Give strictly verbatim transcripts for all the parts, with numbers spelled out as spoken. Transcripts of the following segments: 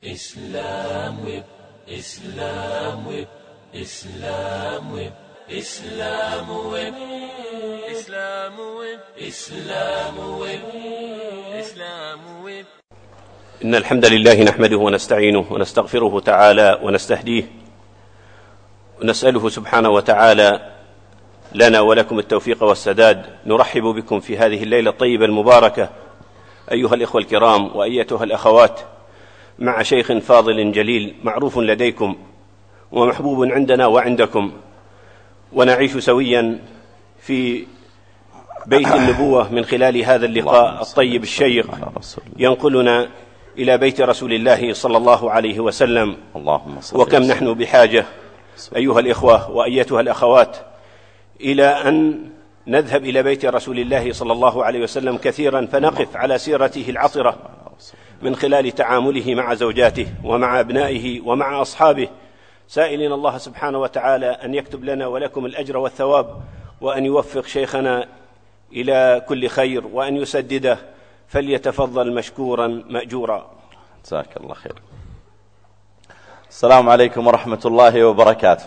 إسلام ويب إسلام ويب إسلام ويب إسلام ويب إسلام ويب إسلام ويب إسلام ويب. إن الحمد لله نحمده ونستعينه ونستغفره تعالى ونستهديه ونسأله سبحانه وتعالى لنا ولكم التوفيق والسداد. نرحب بكم في هذه الليلة الطيبة المباركة أيها الإخوة الكرام وأيتها الأخوات مع شيخ فاضل جليل معروف لديكم ومحبوب عندنا وعندكم، ونعيش سويا في بيت النبوة من خلال هذا اللقاء الطيب الشيق ينقلنا إلى بيت رسول الله صلى الله عليه وسلم. وكم نحن بحاجة أيها الإخوة وأيتها الأخوات إلى أن نذهب إلى بيت رسول الله صلى الله عليه وسلم كثيرا فنقف على سيرته العطرة من خلال تعامله مع زوجاته ومع أبنائه ومع أصحابه، سائلين الله سبحانه وتعالى أن يكتب لنا ولكم الأجر والثواب، وأن يوفق شيخنا إلى كل خير وأن يسدده، فليتفضل مشكورا مأجورا. جزاك الله خير. السلام عليكم ورحمة الله وبركاته.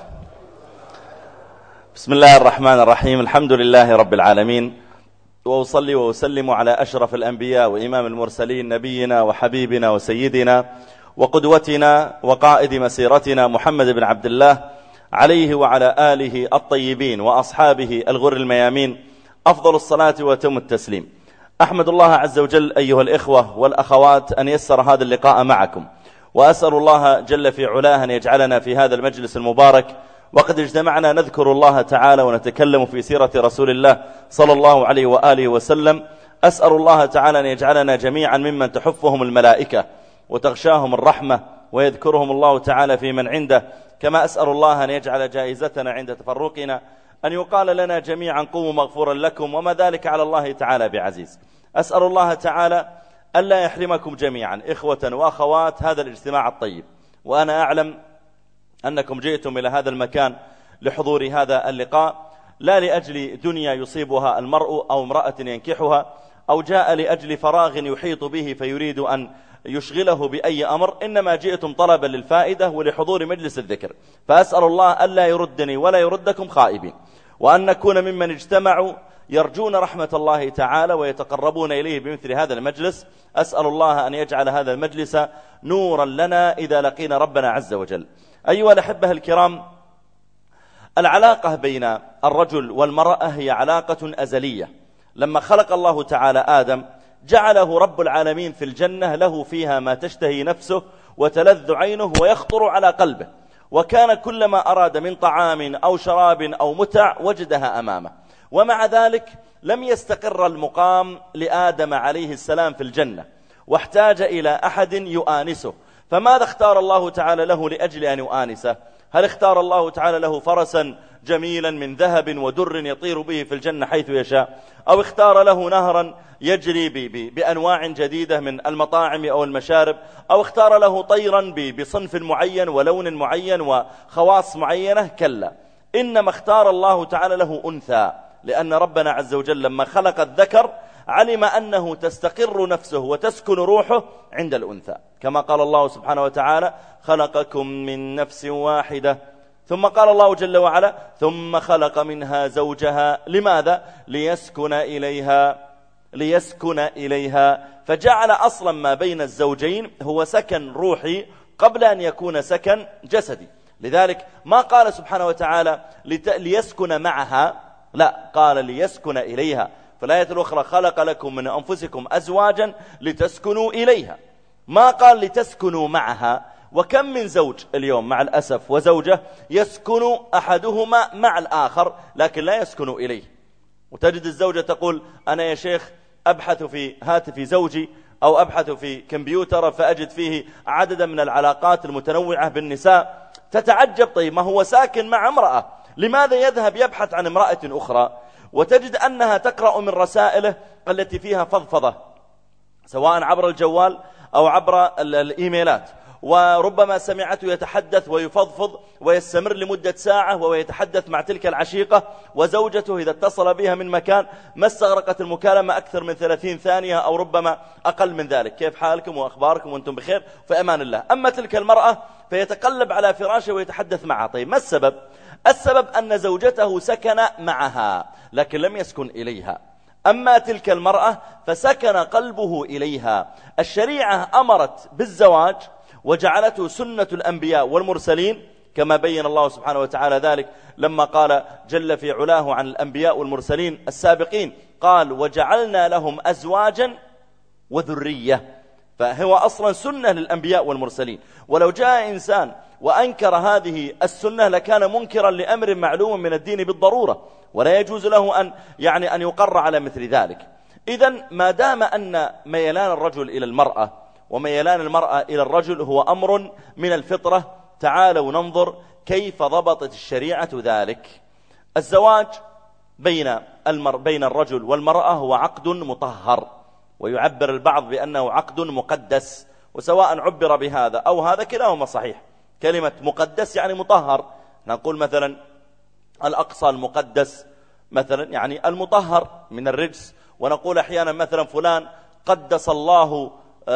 بسم الله الرحمن الرحيم. الحمد لله رب العالمين، وأصلي وأسلم على أشرف الأنبياء وإمام المرسلين نبينا وحبيبنا وسيدنا وقدوتنا وقائد مسيرتنا محمد بن عبد الله عليه وعلى آله الطيبين وأصحابه الغر الميامين أفضل الصلاة وتم التسليم. أحمد الله عز وجل أيها الإخوة والأخوات أن يسر هذا اللقاء معكم، وأسأل الله جل في علاه أن يجعلنا في هذا المجلس المبارك وقد اجتمعنا نذكر الله تعالى ونتكلم في سيرة رسول الله صلى الله عليه وآله وسلم. أسأل الله تعالى أن يجعلنا جميعا ممن تحفهم الملائكة وتغشاهم الرحمة ويذكرهم الله تعالى في من عنده، كما أسأل الله أن يجعل جائزتنا عند تفرقنا أن يقال لنا جميعا قوموا مغفورا لكم، وما ذلك على الله تعالى بعزيز. أسأل الله تعالى ألا يحرمكم جميعا إخوة وأخوات هذا الاجتماع الطيب، وأنا أعلم أنكم جئتم إلى هذا المكان لحضور هذا اللقاء لا لأجل دنيا يصيبها المرء أو امرأة ينكحها، أو جاء لأجل فراغ يحيط به فيريد أن يشغله بأي أمر، إنما جئتم طلبا للفائدة ولحضور مجلس الذكر. فأسأل الله ألا يردني ولا يردكم خائبين، وأن نكون ممن اجتمعوا يرجون رحمة الله تعالى ويتقربون إليه بمثل هذا المجلس. أسأل الله أن يجعل هذا المجلس نورا لنا إذا لقينا ربنا عز وجل. أيها الأحبة الكرام، العلاقة بين الرجل والمرأة هي علاقة أزلية. لما خلق الله تعالى آدم جعله رب العالمين في الجنة له فيها ما تشتهي نفسه وتلذ عينه ويخطر على قلبه، وكان كلما أراد من طعام أو شراب أو متع وجدها أمامه، ومع ذلك لم يستقر المقام لآدم عليه السلام في الجنة، واحتاج إلى أحد يؤانسه. فماذا اختار الله تعالى له لأجل أن يؤانسه؟ هل اختار الله تعالى له فرسا جميلا من ذهب ودر يطير به في الجنة حيث يشاء، أو اختار له نهرا يجري بأنواع جديدة من المطاعم أو المشارب، أو اختار له طيرا بصنف معين ولون معين وخواص معينة؟ كلا، إنما اختار الله تعالى له أنثى، لأن ربنا عز وجل لما خلق الذكر علم أنه تستقر نفسه وتسكن روحه عند الأنثى، كما قال الله سبحانه وتعالى خلقكم من نفس واحدة، ثم قال الله جل وعلا ثم خلق منها زوجها. لماذا؟ ليسكن إليها ليسكن إليها فجعل أصلا ما بين الزوجين هو سكن روحي قبل أن يكون سكن جسدي. لذلك ما قال سبحانه وتعالى ليسكن معها، لا، قال ليسكن إليها. في الآية الأخرى خلق لكم من أنفسكم أزواجا لتسكنوا إليها، ما قال لتسكنوا معها. وكم من زوج اليوم مع الأسف وزوجة يسكن أحدهما مع الآخر لكن لا يسكن إليه، وتجد الزوجة تقول أنا يا شيخ أبحث في هاتف زوجي أو أبحث في كمبيوتر فأجد فيه عددا من العلاقات المتنوعة بالنساء. تتعجب، طيب ما هو ساكن مع امرأة، لماذا يذهب يبحث عن امرأة أخرى؟ وتجد أنها تقرأ من رسائله التي فيها فضفضة سواء عبر الجوال أو عبر الإيميلات، وربما سمعته يتحدث ويفضفض ويستمر لمدة ساعة وهو يتحدث مع تلك العشيقة، وزوجته إذا اتصل بها من مكان ما استغرقت المكالمة أكثر من ثلاثين ثانية أو ربما أقل من ذلك، كيف حالكم وأخباركم وأنتم بخير في أمان الله. أما تلك المرأة فيتقلب على فراشه ويتحدث معها. طيب ما السبب؟ السبب أن زوجته سكن معها لكن لم يسكن إليها، أما تلك المرأة فسكن قلبه إليها. الشريعة أمرت بالزواج وجعلته سنة الأنبياء والمرسلين، كما بين الله سبحانه وتعالى ذلك لما قال جل في علاه عن الأنبياء والمرسلين السابقين، قال وجعلنا لهم أزواجا وذرية، فهو أصلا سنة للأنبياء والمرسلين. ولو جاء إنسان وأنكر هذه السنة لكان منكرا لأمر معلوم من الدين بالضرورة، ولا يجوز له أن يعني أن يقر على مثل ذلك. إذن ما دام أن ميلان الرجل إلى المرأة وميلان المرأة إلى الرجل هو أمر من الفطرة، تعالوا ننظر كيف ضبطت الشريعة ذلك. الزواج بين المر بين الرجل والمرأة هو عقد مطهر، ويعبر البعض بأنه عقد مقدس، وسواء عبر بهذا أو هذا كلاهما صحيح. كلمة مقدس يعني مطهر، نقول مثلا الأقصى المقدس مثلا يعني المطهر من الرجس، ونقول أحيانا مثلا فلان قدس الله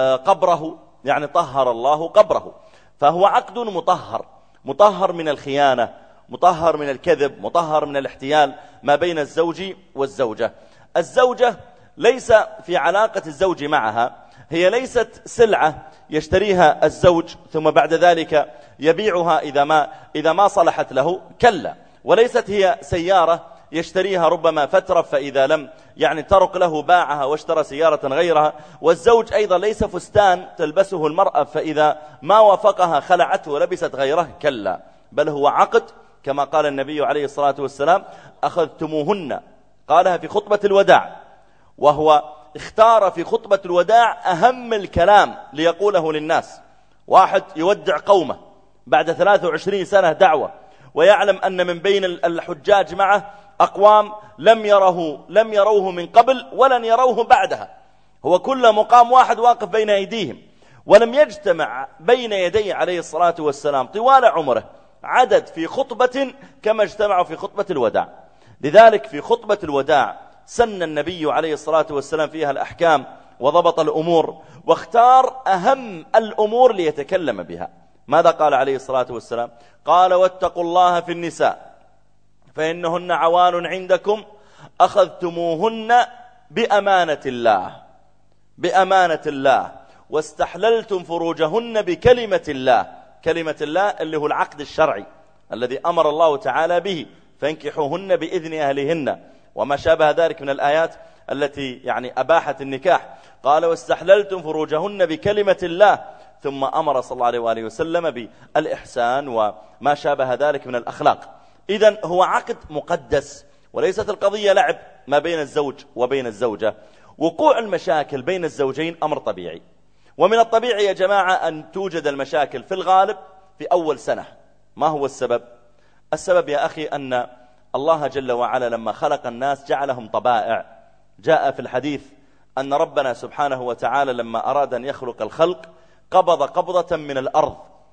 قبره يعني طهر الله قبره. فهو عقد مطهر، مطهر من الخيانة، مطهر من الكذب، مطهر من الاحتيال ما بين الزوج والزوجة. الزوجة ليس في علاقة الزوج معها، هي ليست سلعة يشتريها الزوج ثم بعد ذلك يبيعها إذا ما, إذا ما صلحت له، كلا. وليست هي سيارة يشتريها ربما فترة فإذا لم يعني ترق له باعها واشترى سيارة غيرها. والزوج أيضا ليس فستان تلبسه المرأة فإذا ما وافقها خلعته ولبست غيره، كلا، بل هو عقد كما قال النبي عليه الصلاة والسلام أخذتموهن، قالها في خطبة الوداع، وهو اختار في خطبة الوداع أهم الكلام ليقوله للناس. واحد يودع قومه بعد ثلاث وعشرين سنة دعوة، ويعلم أن من بين الحجاج معه أقوام لم يره لم يروه من قبل ولن يروه بعدها، هو كل مقام واحد واقف بين أيديهم، ولم يجتمع بين يديه عليه الصلاة والسلام طوال عمره عدد في خطبة كما اجتمعوا في خطبة الوداع. لذلك في خطبة الوداع سن النبي عليه الصلاة والسلام فيها الأحكام وضبط الأمور، واختار أهم الأمور ليتكلم بها. ماذا قال عليه الصلاة والسلام؟ قال واتقوا الله في النساء فإنهن عوان عندكم أخذتموهن بأمانة الله بأمانة الله واستحللتم فروجهن بكلمة الله. كلمة الله اللي هو العقد الشرعي الذي أمر الله تعالى به، فانكحوهن بإذن أهلهن وما شابه ذلك من الآيات التي يعني أباحت النكاح. قال واستحللتم فروجهن بكلمة الله، ثم أمر صلى الله عليه وآله وسلم بالإحسان وما شابه ذلك من الأخلاق. إذن هو عقد مقدس، وليست القضية لعب ما بين الزوج وبين الزوجة. وقوع المشاكل بين الزوجين أمر طبيعي، ومن الطبيعي يا جماعة أن توجد المشاكل في الغالب في أول سنة. ما هو السبب؟ السبب يا أخي أن الله جل وعلا لما خلق الناس جعلهم طبائع. جاء في الحديث أن ربنا سبحانه وتعالى لما أراد أن يخلق الخلق قبض قبضة من الأرض،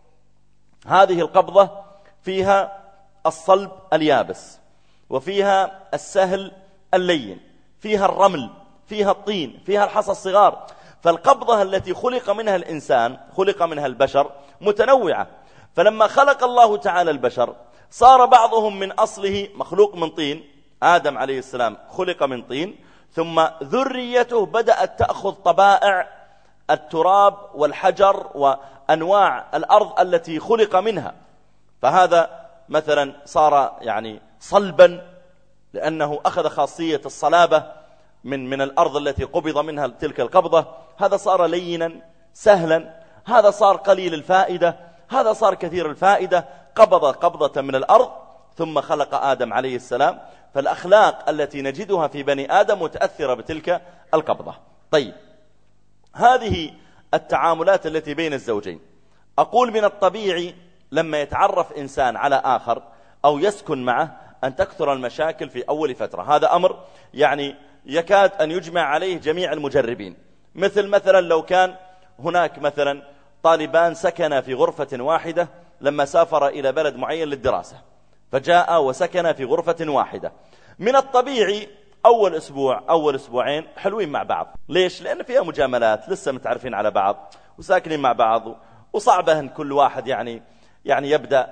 هذه القبضة فيها الصلب اليابس، وفيها السهل اللين، فيها الرمل، فيها الطين، فيها الحصى الصغار. فالقبضة التي خلق منها الإنسان خلق منها البشر متنوعة. فلما خلق الله تعالى البشر صار بعضهم من أصله مخلوق من طين، آدم عليه السلام خلق من طين، ثم ذريته بدأت تأخذ طبائع التراب والحجر وأنواع الأرض التي خلق منها. فهذا مثلا صار يعني صلبا لأنه أخذ خاصية الصلابة من من الأرض التي قبض منها تلك القبضة. هذا صار لينا سهلا، هذا صار قليل الفائدة، هذا صار كثير الفائدة. قبض قبضة من الأرض ثم خلق آدم عليه السلام. فالأخلاق التي نجدها في بني آدم متأثرة بتلك القبضة. طيب، هذه التعاملات التي بين الزوجين، أقول من الطبيعي لما يتعرف إنسان على آخر أو يسكن معه أن تكثر المشاكل في أول فترة. هذا أمر يعني يكاد أن يجمع عليه جميع المجربين. مثل مثلا لو كان هناك مثلا الطالبان سكن في غرفة واحدة لما سافر إلى بلد معين للدراسة، فجاء وسكن في غرفة واحدة. من الطبيعي أول أسبوع أول أسبوعين حلوين مع بعض. ليش؟ لأن فيها مجاملات، لسه متعرفين على بعض وساكنين مع بعض، وصعبة أن كل واحد يعني يعني يبدأ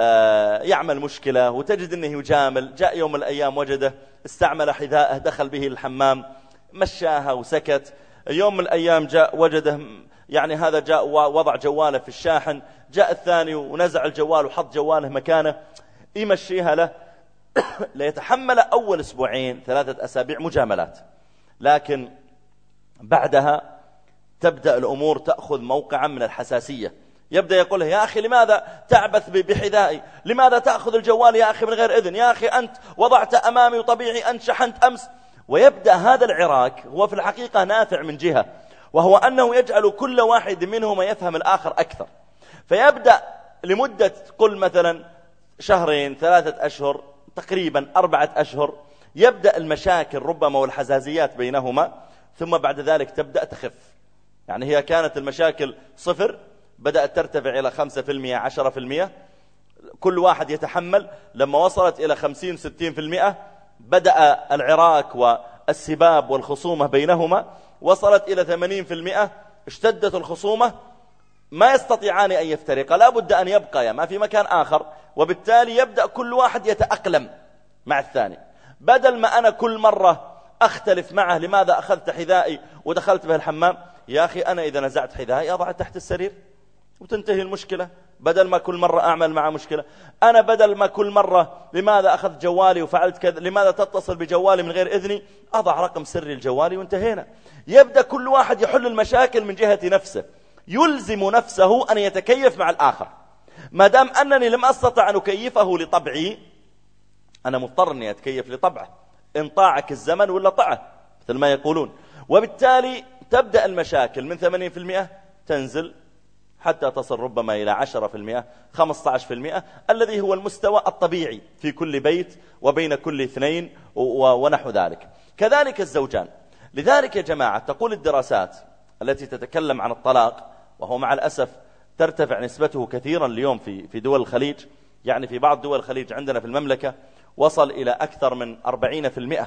يعمل مشكلة وتجد أنه يجامل. جاء يوم من الأيام وجده استعمل حذاءه دخل به الحمام مشاها وسكت. يوم من الأيام جاء وجده يعني هذا جاء ووضع جواله في الشاحن، جاء الثاني ونزع الجوال وحط جواله مكانه يمشيها له. ليتحمل أول أسبوعين ثلاثة أسابيع مجاملات، لكن بعدها تبدأ الأمور تأخذ موقعا من الحساسية. يبدأ يقول له يا أخي لماذا تعبث بحذائي؟ لماذا تأخذ الجوال يا أخي من غير إذن؟ يا أخي أنت وضعت أمامي وطبيعي أنت شحنت أمس. ويبدأ هذا العراك هو في الحقيقة نافع من جهة، وهو أنه يجعل كل واحد منهما يفهم الآخر أكثر. فيبدأ لمدة قل مثلا شهرين ثلاثة أشهر تقريبا أربعة أشهر يبدأ المشاكل ربما والحزازيات بينهما، ثم بعد ذلك تبدأ تخف. يعني هي كانت المشاكل صفر، بدأت ترتفع إلى خمسة في المئة عشرة في المئة، كل واحد يتحمل. لما وصلت إلى خمسين ستين في المئة بدأ العراك والسباب والخصومة بينهما، وصلت إلى ثمانين في المئة اشتدت الخصومة، ما يستطيعان أن يفترقا، لا بد أن يبقى ما في مكان آخر. وبالتالي يبدأ كل واحد يتأقلم مع الثاني. بدل ما أنا كل مرة أختلف معه لماذا أخذت حذائي ودخلت به الحمام، يا أخي أنا إذا نزعت حذائي أضع تحت السرير وتنتهي المشكلة، بدل ما كل مرة أعمل مع مشكلة. أنا بدل ما كل مرة لماذا أخذت جوالي وفعلت كذا، لماذا تتصل بجوالي من غير إذني، أضع رقم سري الجوالي وانتهينا. يبدأ كل واحد يحل المشاكل من جهة نفسه، يلزم نفسه أن يتكيف مع الآخر. ما دام أنني لم أستطع أن أكيفه لطبعي، أنا مضطر أني أتكيف لطبعه، إن طاعك الزمن ولا طعه مثل ما يقولون. وبالتالي تبدأ المشاكل من ثمانين في المئة تنزل حتى تصل ربما إلى عشرة في المئة خمسة عشر في المئة، الذي هو المستوى الطبيعي في كل بيت وبين كل اثنين ونحو ذلك. كذلك الزوجان. لذلك يا جماعة تقول الدراسات التي تتكلم عن الطلاق، وهو مع الأسف ترتفع نسبته كثيرا اليوم في في دول الخليج، يعني في بعض دول الخليج عندنا في المملكة وصل إلى أكثر من أربعين في المئة.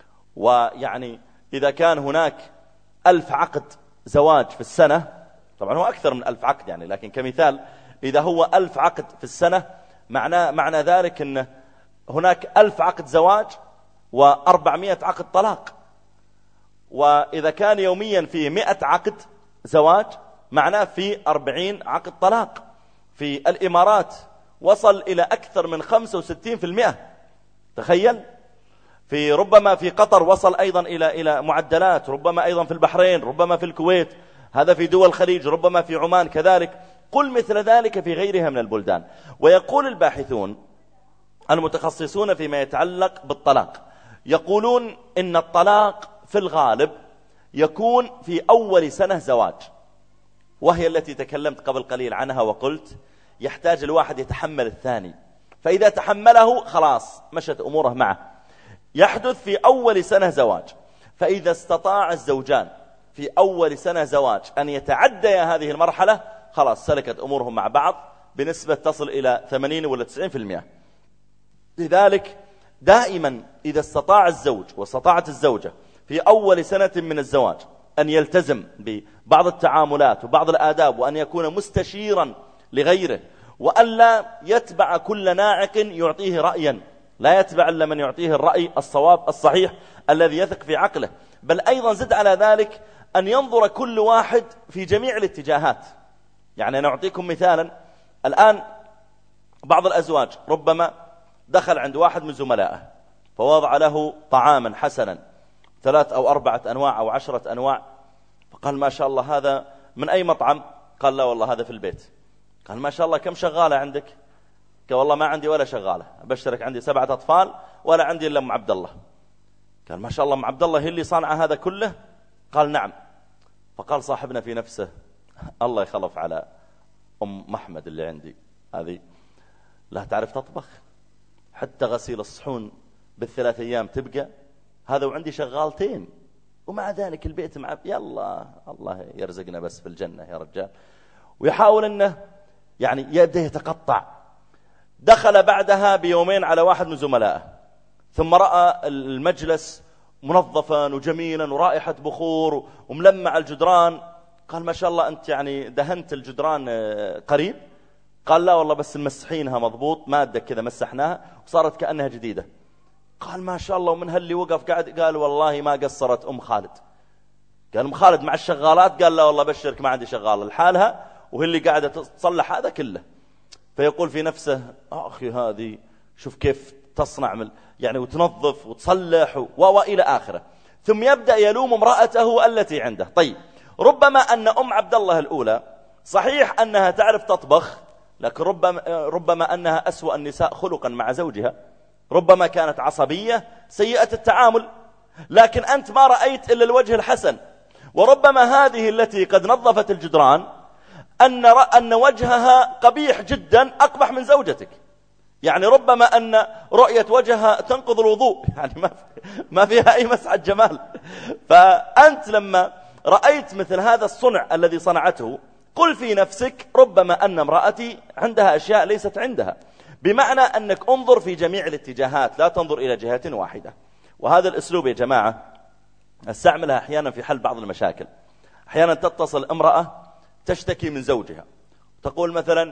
ويعني إذا كان هناك ألف عقد زواج في السنة، طبعا هو أكثر من ألف عقد يعني، لكن كمثال إذا هو ألف عقد في السنة معنى, معنى ذلك أن هناك ألف عقد زواج وأربعمائة عقد طلاق. وإذا كان يوميا فيه مئة عقد زواج معناه في أربعين عقد طلاق. في الإمارات وصل إلى أكثر من خمسة وستين في المئة، تخيل. في ربما في قطر وصل أيضا إلى إلى معدلات، ربما أيضا في البحرين، ربما في الكويت، هذا في دول الخليج، ربما في عمان كذلك، قل مثل ذلك في غيرها من البلدان. ويقول الباحثون المتخصصون فيما يتعلق بالطلاق، يقولون إن الطلاق في الغالب يكون في أول سنة زواج، وهي التي تكلمت قبل قليل عنها وقلت يحتاج الواحد يتحمل الثاني، فإذا تحمله خلاص مشت أموره معه. يحدث في أول سنة زواج، فإذا استطاع الزوجان في أول سنة زواج أن يتعديا هذه المرحلة خلاص سلكت أمورهم مع بعض بنسبة تصل إلى ثمانين ولا تسعين في المئة. لذلك دائما إذا استطاع الزوج واستطاعت الزوجة في أول سنة من الزواج أن يلتزم ببعض التعاملات وبعض الآداب، وأن يكون مستشيرا لغيره، وأن لا يتبع كل ناعق يعطيه رأيا، لا يتبع إلا من يعطيه الرأي الصواب الصحيح الذي يثق في عقله. بل أيضا زد على ذلك أن ينظر كل واحد في جميع الاتجاهات. يعني أنا أعطيكم مثالا، الآن بعض الأزواج ربما دخل عند واحد من زملائه فوضع له طعاما حسنا، ثلاث أو أربعة أنواع أو عشرة أنواع، فقال ما شاء الله هذا من أي مطعم؟ قال لا والله هذا في البيت. قال ما شاء الله كم شغالة عندك؟ قال والله ما عندي ولا شغالة، أبشرك عندي سبعة أطفال ولا عندي إلا أم عبد الله. قال ما شاء الله أم عبد الله هي اللي صانعة هذا كله؟ قال نعم. فقال صاحبنا في نفسه الله يخلف على أم محمد اللي عندي هذه، لا تعرف تطبخ، حتى غسيل الصحون بالثلاث أيام تبقى، هذا وعندي شغالتين، ومع ذلك البيت مع يلا الله يرزقنا بس في الجنة يا رجال. ويحاول أنه يعني يده يتقطع. دخل بعدها بيومين على واحد من زملائه، ثم رأى المجلس منظفا وجميلا ورائحة بخور وملمع الجدران. قال ما شاء الله أنت يعني دهنت الجدران قريب؟ قال لا والله بس مسحينها مضبوط، مادة كذا مسحناها وصارت كأنها جديدة. قال ما شاء الله. ومن هاللي وقف قاعد قال والله ما قصرت أم خالد. قال أم خالد مع الشغالات؟ قال لا والله بشرك ما عندي شغالة لحالها وهي اللي قاعدة تصلح هذا كله. فيقول في نفسه أخي هذه شوف كيف تصنع من يعني وتنظف وتصلح وإلى آخره. ثم يبدأ يلوم امرأته التي عنده. طيب ربما أن أم عبد الله الأولى صحيح أنها تعرف تطبخ، لكن ربما, ربما أنها أسوأ النساء خلقا مع زوجها، ربما كانت عصبية سيئة التعامل، لكن أنت ما رأيت إلا الوجه الحسن. وربما هذه التي قد نظفت الجدران أن, أن وجهها قبيح جدا أقبح من زوجتك. يعني ربما أن رؤية وجهها تنقض الوضوء، يعني ما, ما فيها أي مسعة جمال. فأنت لما رأيت مثل هذا الصنع الذي صنعته قل في نفسك ربما أن امرأتي عندها أشياء ليست عندها، بمعنى أنك انظر في جميع الاتجاهات، لا تنظر إلى جهة واحدة. وهذا الأسلوب يا جماعة استعملها أحيانا في حل بعض المشاكل. أحيانا تتصل امرأة تشتكي من زوجها، تقول مثلا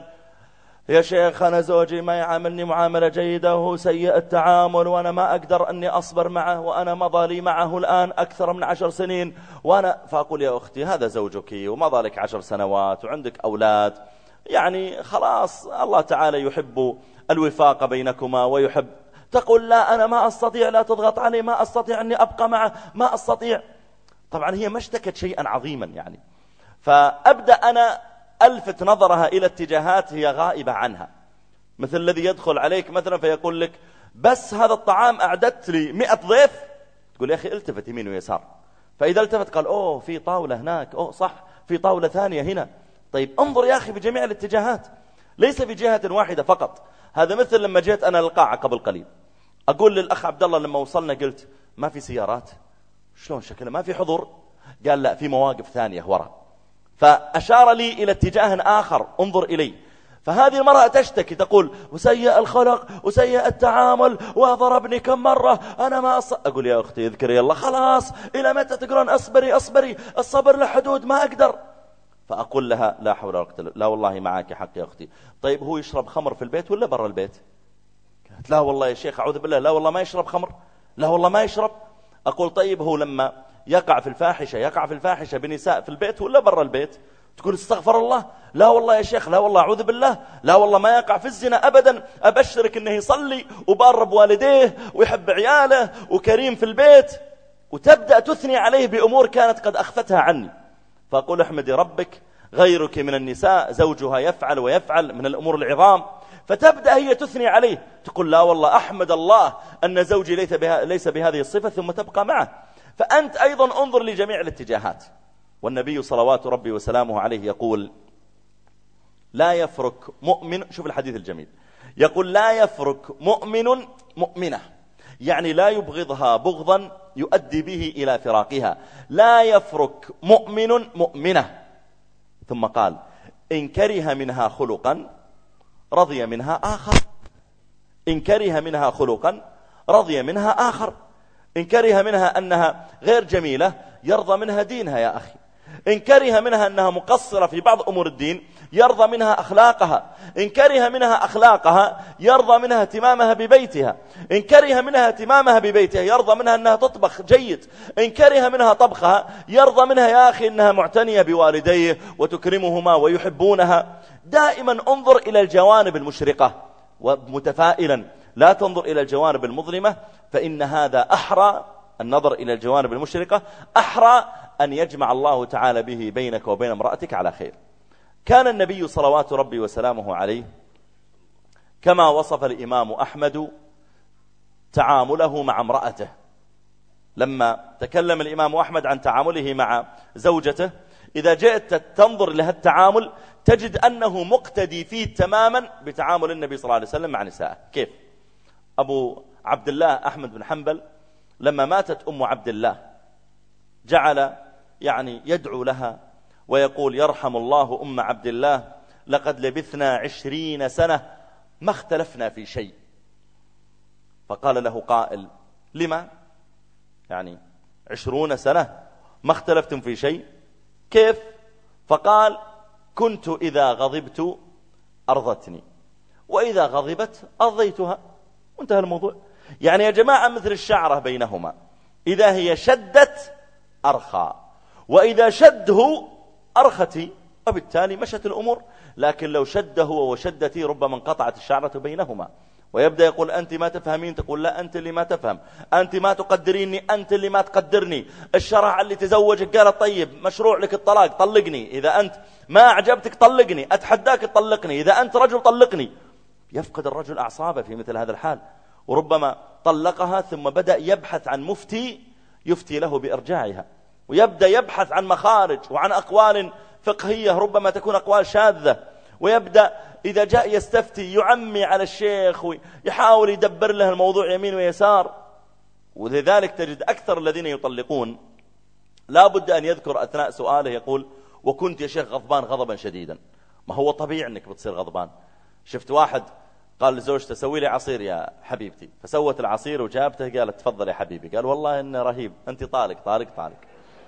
يا شيخ أنا زوجي ما يعاملني معاملة جيدة وهو سيء التعامل وأنا ما أقدر أني أصبر معه وأنا مضى لي معه الآن أكثر من عشر سنين وأنا. فأقول يا أختي هذا زوجك ومضى لك عشر سنوات وعندك أولاد، يعني خلاص الله تعالى يحب الوفاق بينكما ويحب. تقول لا أنا ما أستطيع، لا تضغط علي، ما أستطيع أني أبقى معه، ما أستطيع. طبعا هي ما اشتكت شيئا عظيما يعني. فأبدأ أنا ألفت نظرها إلى اتجاهات هي غائبة عنها، مثل الذي يدخل عليك مثلا فيقول لك بس هذا الطعام أعددت لي مئة ضيف، تقول يا أخي التفت يمين ويسار. فإذا التفت قال أوه في طاولة هناك، أوه صح في طاولة ثانية هنا. طيب انظر يا أخي بجميع الاتجاهات ليس بجهة واحدة فقط. هذا مثل لما جيت أنا القاعة قبل قليل أقول للأخ عبد الله لما وصلنا قلت ما في سيارات، شلون شكلها ما في حضور؟ قال لا في مواقف ثانية وراء. فأشار لي إلى اتجاه آخر انظر إلي. فهذه المرأة تشتكي تقول وسيء الخلق وسيء التعامل وضربني كم مرة أنا ما أص... أقول يا أختي اذكري الله خلاص إلى متى تقولون أصبري أصبري الصبر لحدود ما أقدر. فأقول لها لا حول ولا قوة، لا والله معك حق يا أختي. طيب هو يشرب خمر في البيت ولا برا البيت؟ قالت لا والله يا شيخ أعوذ بالله، لا والله ما يشرب خمر، لا والله ما يشرب. أقول طيب هو لما يقع في الفاحشة يقع في الفاحشة بنساء في البيت ولا برا البيت؟ تقول استغفر الله، لا والله يا شيخ، لا والله أعوذ بالله، لا والله ما يقع في الزنا أبدا، أبشرك أنه يصلي وبار بوالديه ويحب عياله وكريم في البيت. وتبدأ تثني عليه بأمور كانت قد أخفتها عني. فأقول احمدي ربك غيرك من النساء زوجها يفعل ويفعل من الأمور العظام. فتبدأ هي تثني عليه تقول لا والله أحمد الله أن زوجي ليس, بها ليس بهذه الصفة، ثم تبقى معه. فأنت أيضا انظر لجميع الاتجاهات. والنبي صلوات ربي وسلامه عليه يقول لا يفرك مؤمن، شوف الحديث الجميل، يقول لا يفرك مؤمن مؤمنة، يعني لا يبغضها بغضا يؤدي به إلى فراقها. لا يفرك مؤمن مؤمنة. ثم قال إن كره منها خلقا رضي منها آخر، إن كره منها خلقا رضي منها آخر. إن كره منها أنها غير جميلة يرضى منها دينها يا أخي. إن كره منها أنها مقصرة في بعض أمور الدين يرضى منها أخلاقها. إن كره منها أخلاقها يرضى منها اهتمامها ببيتها. إن كره منها اهتمامها ببيتها يرضى منها أنها تطبخ جيد. إن كره منها طبخها يرضى منها يا أخي أنها معتنية بوالديه وتكرمهما ويحبونها. دائما انظر إلى الجوانب المشرقة ومتفائلا، لا تنظر إلى الجوانب المظلمة، فإن هذا أحرى، النظر إلى الجوانب المشرقة أحرى أن يجمع الله تعالى به بينك وبين امرأتك على خير. كان النبي صلوات ربي وسلامه عليه كما وصف الإمام أحمد تعامله مع امرأته. لما تكلم الإمام أحمد عن تعامله مع زوجته، إذا جئت تنظر لهذا التعامل تجد أنه مقتدي فيه تماما بتعامل النبي صلى الله عليه وسلم مع نسائه. كيف؟ أبو عبد الله أحمد بن حنبل لما ماتت أم عبد الله جعل يعني يدعو لها ويقول يرحم الله أم عبد الله لقد لبثنا عشرين سنة ما اختلفنا في شيء. فقال له قائل لما؟ يعني عشرون سنة ما اختلفتم في شيء كيف؟ فقال كنت إذا غضبت أرضتني وإذا غضبت أرضيتها، وانتهى الموضوع. يعني يا جماعة مثل الشعرة بينهما، إذا هي شدت أرخى وإذا شده أرختي، وبالتالي مشت الأمور. لكن لو شد هو وشدتي ربما انقطعت الشعرة بينهما. ويبدأ يقول أنت ما تفهمين، تقول لا أنت اللي ما تفهم، أنت ما تقدريني، أنت اللي ما تقدرني. الشرع اللي تزوجك قال طيب مشروع لك الطلاق، طلقني، إذا أنت ما أعجبتك طلقني، أتحداك تطلقني، إذا أنت رجل طلقني. يفقد الرجل أعصابه في مثل هذا الحال، وربما طلقها ثم بدأ يبحث عن مفتي يفتي له بإرجاعها، ويبدأ يبحث عن مخارج وعن أقوال فقهية ربما تكون أقوال شاذة، ويبدأ إذا جاء يستفتي يعمي على الشيخ ويحاول يدبر له الموضوع يمين ويسار. ولذلك تجد أكثر الذين يطلقون لا بد أن يذكر أثناء سؤاله يقول وكنت يا شيخ غضبان غضبا شديدا. ما هو طبيعي أنك بتصير غضبان. شفت واحد قال لزوجته سوي لي عصير يا حبيبتي، فسوت العصير وجابته، قالت تفضل يا حبيبي، قال والله إنه رهيب، أنت طالق طالق طالق.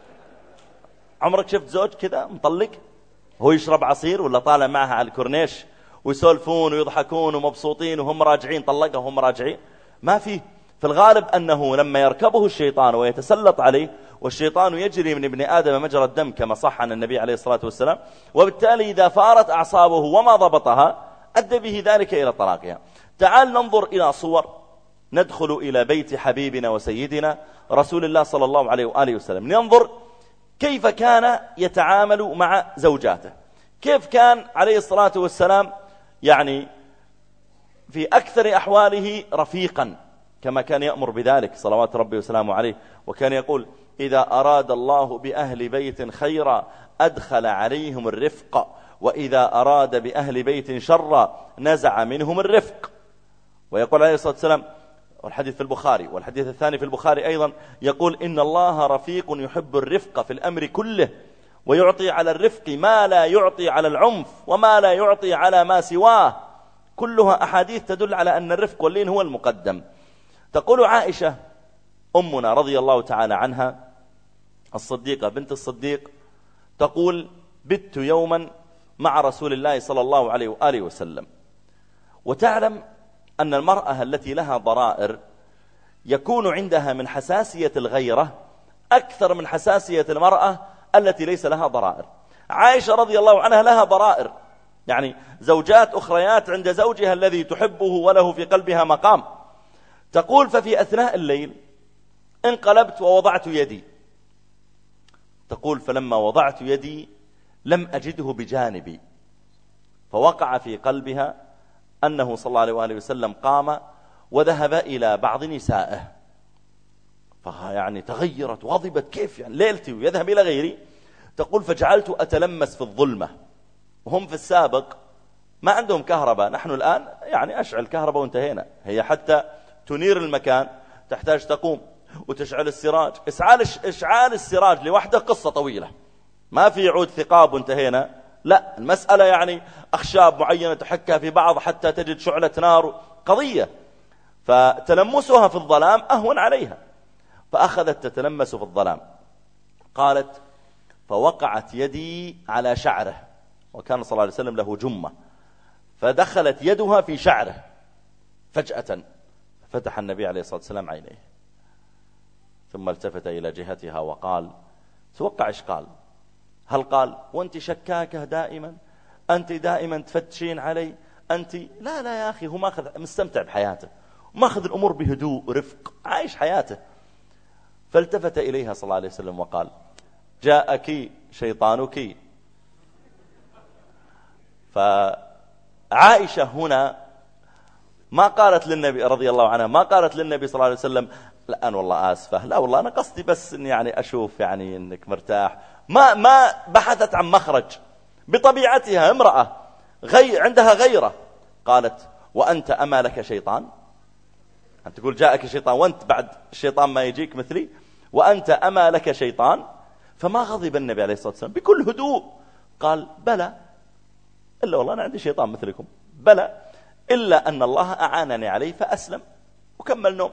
عمرك شفت زوج كذا مطلق هو يشرب عصير ولا طالع معها على الكورنيش ويسولفون ويضحكون ومبسوطين وهم راجعين طلقها وهم راجعين؟ ما فيه. في الغالب أنه لما يركبه الشيطان ويتسلط عليه، والشيطان يجري من ابن آدم مجرى الدم كما صح عن النبي عليه الصلاة والسلام، وبالتالي إذا فارت أعصابه وما ضبطها أدى به ذلك إلى طلاقها. تعال ننظر إلى صور، ندخل إلى بيت حبيبنا وسيدنا رسول الله صلى الله عليه وآله وسلم، ننظر كيف كان يتعامل مع زوجاته، كيف كان عليه الصلاة والسلام يعني في أكثر أحواله رفيقا كما كان يأمر بذلك صلوات ربي وسلامه عليه. وكان يقول إذا أراد الله بأهل بيت خيرا أدخل عليهم الرفق، وإذا أراد بأهل بيت شرا نزع منهم الرفق. ويقول عليه الصلاة والسلام، والحديث في البخاري والحديث الثاني في البخاري أيضا، يقول إن الله رفيق يحب الرفق في الأمر كله، ويعطي على الرفق ما لا يعطي على العنف وما لا يعطي على ما سواه. كلها أحاديث تدل على أن الرفق واللين هو المقدم. تقول عائشة أمنا رضي الله تعالى عنها الصديقة بنت الصديق، تقول بت يوما مع رسول الله صلى الله عليه وآله وسلم، وتعلم أن المرأة التي لها ضرائر يكون عندها من حساسية الغيرة أكثر من حساسية المرأة التي ليس لها ضرائر. عائشة رضي الله عنها لها ضرائر، يعني زوجات أخريات عند زوجها الذي تحبه وله في قلبها مقام. تقول ففي أثناء الليل انقلبت ووضعت يدي، تقول فلما وضعت يدي لم أجده بجانبي، فوقع في قلبها أنه صلى الله عليه وآله وسلم قام وذهب إلى بعض نسائه، فيعني تغيرت وغضبت، كيف يعني ليلتي ويذهب إلى غيري؟ تقول فجعلت أتلمس في الظلمة، وهم في السابق ما عندهم كهرباء، نحن الآن يعني أشعل كهرباء وانتهينا. هي حتى تنير المكان تحتاج تقوم وتشعل السراج، إشعال السراج لوحده قصة طويلة، ما في عود ثقاب وانتهينا، لا، المسألة يعني أخشاب معينة تحكها في بعض حتى تجد شعلة نار، قضية. فتلمسها في الظلام أهون عليها، فأخذت تتلمس في الظلام. قالت فوقعت يدي على شعره، وكان صلى الله عليه وسلم له جمة، فدخلت يدها في شعره فجأة، فتح النبي عليه الصلاة والسلام عينيه، ثم التفت إلى جهتها وقال، توقع إيش قال؟ هل قال وانت شكاكة دائما، أنت دائما تفتشين علي أنت؟ لا لا يا أخي، هو ما أخذ، مستمتع بحياته، ما أخذ الأمور بهدوء ورفق، عايش حياته. فالتفت إليها صلى الله عليه وسلم وقال جاءك شيطانك. فعائشة هنا ما قالت للنبي رضي الله عنها، ما قالت للنبي صلى الله عليه وسلم لا أنا والله آسفة، لا والله أنا قصدي بس إن يعني أشوف يعني إنك مرتاح، ما ما بحثت عن مخرج. بطبيعتها امرأة غي عندها غيرة. قالت وأنت أما لك شيطان؟ أنت تقول جاءك شيطان وأنت بعد الشيطان ما يجيك مثلي؟ وأنت أما لك شيطان؟ فما غضب النبي عليه الصلاة والسلام، بكل هدوء قال بلى، إلا والله أنا عندي شيطان مثلكم، بلى إلا أن الله أعانني عليه فأسلم، وكمل نوم.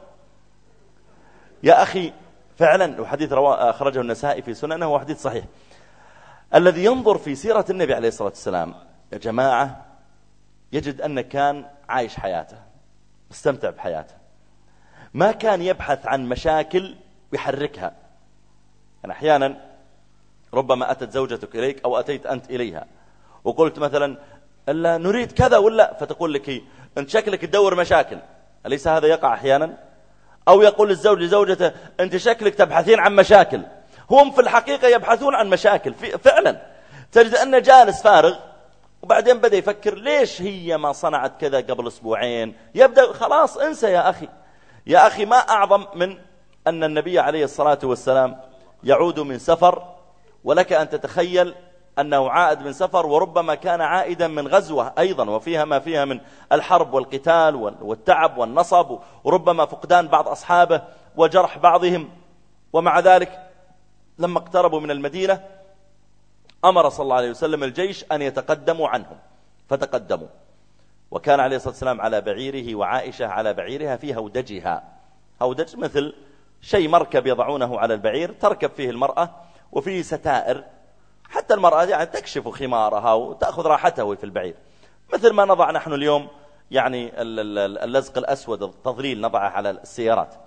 يا أخي فعلا، وحديث رواه أخرجه النسائي في سننه وحديث صحيح. الذي ينظر في سيرة النبي عليه الصلاة والسلام يا جماعة يجد أنه كان عايش حياته، مستمتع بحياته، ما كان يبحث عن مشاكل ويحركها. يعني أحيانا ربما أتت زوجتك إليك أو أتيت أنت إليها وقلت مثلا ألا نريد كذا ولا، فتقول لك أنت شكلك تدور مشاكل، أليس هذا يقع أحيانا؟ أو يقول الزوج لزوجته أنت شكلك تبحثين عن مشاكل، هم في الحقيقة يبحثون عن مشاكل فعلا. تجد أنه جالس فارغ وبعدين بدأ يفكر ليش هي ما صنعت كذا قبل أسبوعين، يبدأ خلاص انسى يا أخي. يا أخي ما أعظم من أن النبي عليه الصلاة والسلام يعود من سفر، ولك أن تتخيل أنه عائد من سفر وربما كان عائدا من غزوة أيضا، وفيها ما فيها من الحرب والقتال والتعب والنصب، وربما فقدان بعض أصحابه وجرح بعضهم. ومع ذلك لما اقتربوا من المدينة أمر صلى الله عليه وسلم الجيش أن يتقدموا عنهم، فتقدموا، وكان عليه الصلاة والسلام على بعيره وعائشة على بعيرها في هودجها. هودج مثل شيء مركب يضعونه على البعير تركب فيه المرأة، وفيه ستائر حتى المرأة يعني تكشف خمارها وتأخذ راحتها في البعير، مثل ما نضع نحن اليوم يعني اللزق الأسود التظليل نضعه على السيارات.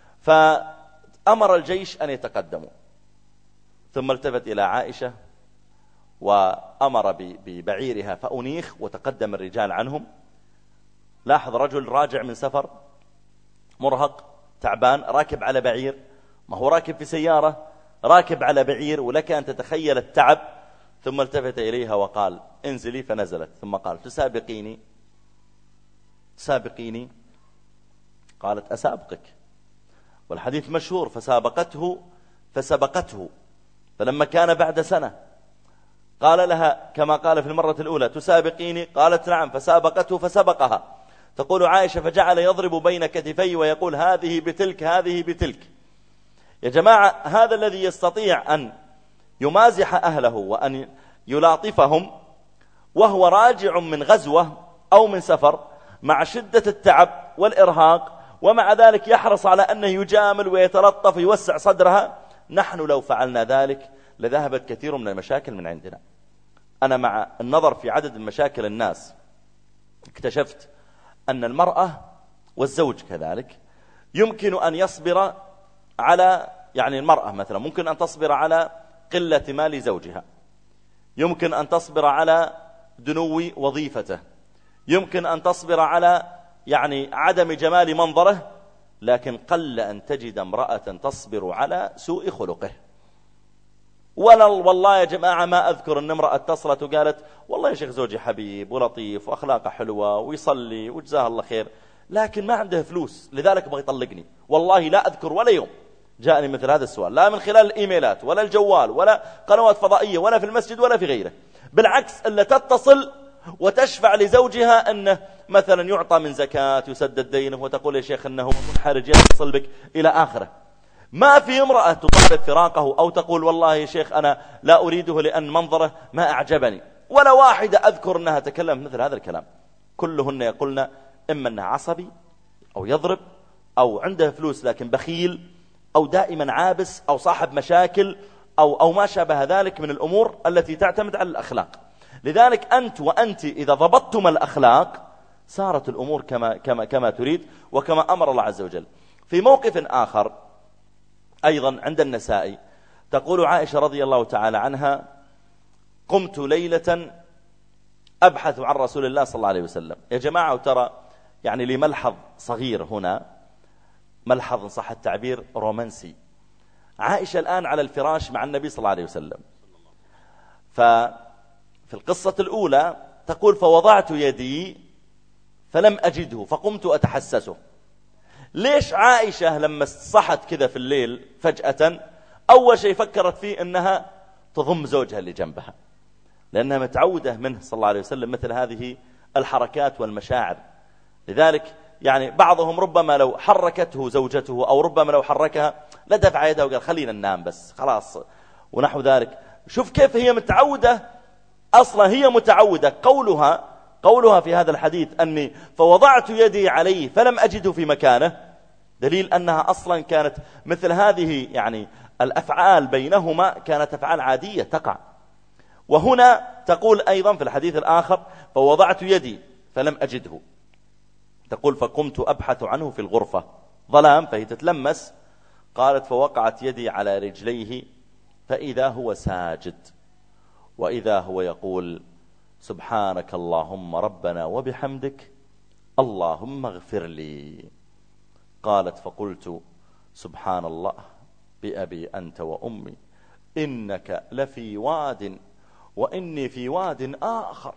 فأمر الجيش أن يتقدموا، ثم التفت إلى عائشة وأمر ببعيرها فأنيخ، وتقدم الرجال عنهم. لاحظ رجل راجع من سفر مرهق تعبان راكب على بعير، ما هو راكب في سيارة، راكب على بعير، ولك أن تتخيل التعب. ثم التفت إليها وقال انزلي، فنزلت، ثم قال تسابقيني تسابقيني قالت أسابقك، والحديث مشهور فسابقته فسبقته. فلما كان بعد سنة قال لها كما قال في المرة الأولى تسابقيني، قالت نعم، فسابقته فسبقها. تقول عائشة فجعل يضرب بين كتفي ويقول هذه بتلك هذه بتلك. يا جماعة هذا الذي يستطيع أن يمازح أهله وأن يلاطفهم وهو راجع من غزوة أو من سفر مع شدة التعب والإرهاق، ومع ذلك يحرص على أنه يجامل ويتلطف ويوسع صدرها. نحن لو فعلنا ذلك لذهبت كثير من المشاكل من عندنا. أنا مع النظر في عدد مشاكل الناس اكتشفت أن المرأة والزوج كذلك يمكن أن يصبر على، يعني المرأة مثلا ممكن أن تصبر على قلة مال زوجها، يمكن أن تصبر على دنو وظيفته، يمكن أن تصبر على يعني عدم جمال منظره، لكن قل أن تجد امرأة تصبر على سوء خلقه. ولا والله يا جماعة ما أذكر أن امرأة اتصلت وقالت والله يا شيخ زوجي حبيب ولطيف وأخلاقه حلوة ويصلي وجزاه الله خير، لكن ما عنده فلوس لذلك بغي يطلقني. والله لا أذكر ولا يوم جاءني مثل هذا السؤال، لا من خلال الإيميلات ولا الجوال ولا قنوات فضائية ولا في المسجد ولا في غيره. بالعكس إلا تتصل وتشفع لزوجها أنه مثلا يعطى من زكاة يسدد دينه، وتقول يا شيخ أنه منحرج يتصل بك إلى آخره. ما في امرأة تطالب فراقه أو تقول والله يا شيخ أنا لا أريده لأن منظره ما أعجبني. ولا واحدة أذكر أنها تكلم مثل هذا الكلام. كلهن يقولن إما أنها عصبي أو يضرب أو عنده فلوس لكن بخيل أو دائما عابس أو صاحب مشاكل أو, أو ما شابه ذلك من الأمور التي تعتمد على الأخلاق. لذلك أنت وأنت إذا ضبطتم الأخلاق صارت الأمور كما, كما, كما تريد وكما أمر الله عز وجل. في موقف آخر أيضا عند النسائي تقول عائشة رضي الله تعالى عنها قمت ليلة أبحث عن رسول الله صلى الله عليه وسلم. يا جماعة وترى يعني لي ملحظ صغير هنا، ملحظ صح التعبير رومانسي. عائشة الآن على الفراش مع النبي صلى الله عليه وسلم، ففي القصة الأولى تقول فوضعت يدي فلم أجده فقمت أتحسسه. ليش عائشة لما صحت كذا في الليل فجأة أول شيء فكرت فيه أنها تضم زوجها اللي جنبها، لأنها متعودة منه صلى الله عليه وسلم مثل هذه الحركات والمشاعر. لذلك يعني بعضهم ربما لو حركته زوجته أو ربما لو حركها لدفع يده وقال خلينا ننام بس خلاص، ونحو ذلك. شوف كيف هي متعودة، أصلا هي متعودة. قولها قولها في هذا الحديث أني فوضعت يدي عليه فلم أجده في مكانه، دليل أنها أصلا كانت مثل هذه يعني الأفعال بينهما كانت أفعال عادية تقع. وهنا تقول أيضا في الحديث الآخر فوضعت يدي فلم أجده، تقول فقمت أبحث عنه في الغرفة، ظلام فهي تتلمس. قالت فوقعت يدي على رجليه فإذا هو ساجد، وإذا هو يقول سبحانك اللهم ربنا وبحمدك اللهم اغفر لي. قالت فقلت سبحان الله بأبي أنت وأمي إنك لفي واد وإني في واد آخر.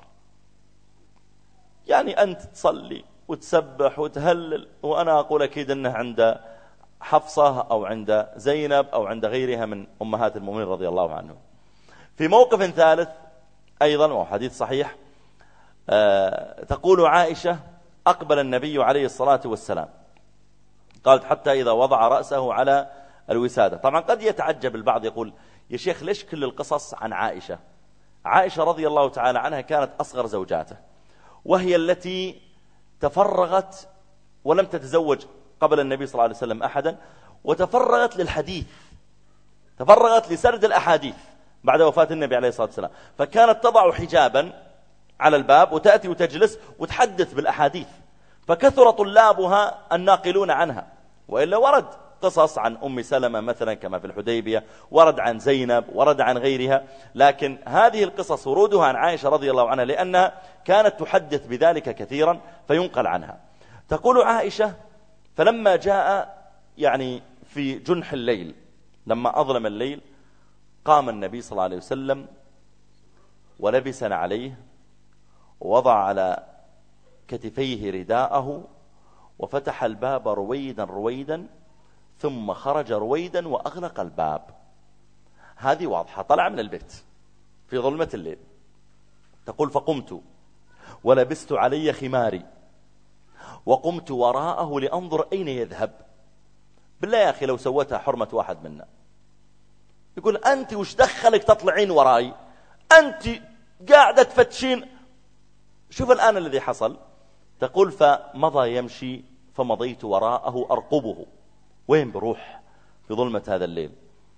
يعني أنت تصلي وتسبح وتهلل وأنا أقول أكيد أنه عند حفصة أو عند زينب أو عند غيرها من أمهات المؤمنين رضي الله عنهم. في موقف ثالث أيضا وهو حديث صحيح، آه تقول عائشة أقبل النبي عليه الصلاة والسلام، قالت حتى إذا وضع رأسه على الوسادة. طبعا قد يتعجب البعض يقول يا شيخ ليش كل القصص عن عائشة؟ عائشة رضي الله تعالى عنها كانت أصغر زوجاته، وهي التي تفرغت ولم تتزوج قبل النبي صلى الله عليه وسلم أحدا، وتفرغت للحديث، تفرغت لسرد الأحاديث بعد وفاة النبي عليه الصلاة والسلام. فكانت تضع حجابا على الباب وتأتي وتجلس وتحدث بالأحاديث، فكثر طلابها الناقلون عنها. وإلا ورد قصص عن أم سلمة مثلا كما في الحديبية، ورد عن زينب، ورد عن غيرها، لكن هذه القصص ورودها عن عائشة رضي الله عنها لأنها كانت تحدث بذلك كثيرا فينقل عنها. تقول عائشة فلما جاء يعني في جنح الليل، لما أظلم الليل، قام النبي صلى الله عليه وسلم ولبس عليه ووضع على كتفيه رداءه وفتح الباب رويدا رويدا ثم خرج رويدا وأغلق الباب. هذه واضحة، طلع من البيت في ظلمة الليل. تقول فقمت ولبست علي خماري وقمت وراءه لأنظر أين يذهب. بالله يا أخي لو سوتها حرمة واحد منا يقول أنت وش دخلك تطلعين وراي، أنت قاعدة تفتشين. شوف الآن الذي حصل. تقول فمضى يمشي فمضيت وراءه أرقبه، وين بروح في ظلمة هذا الليل.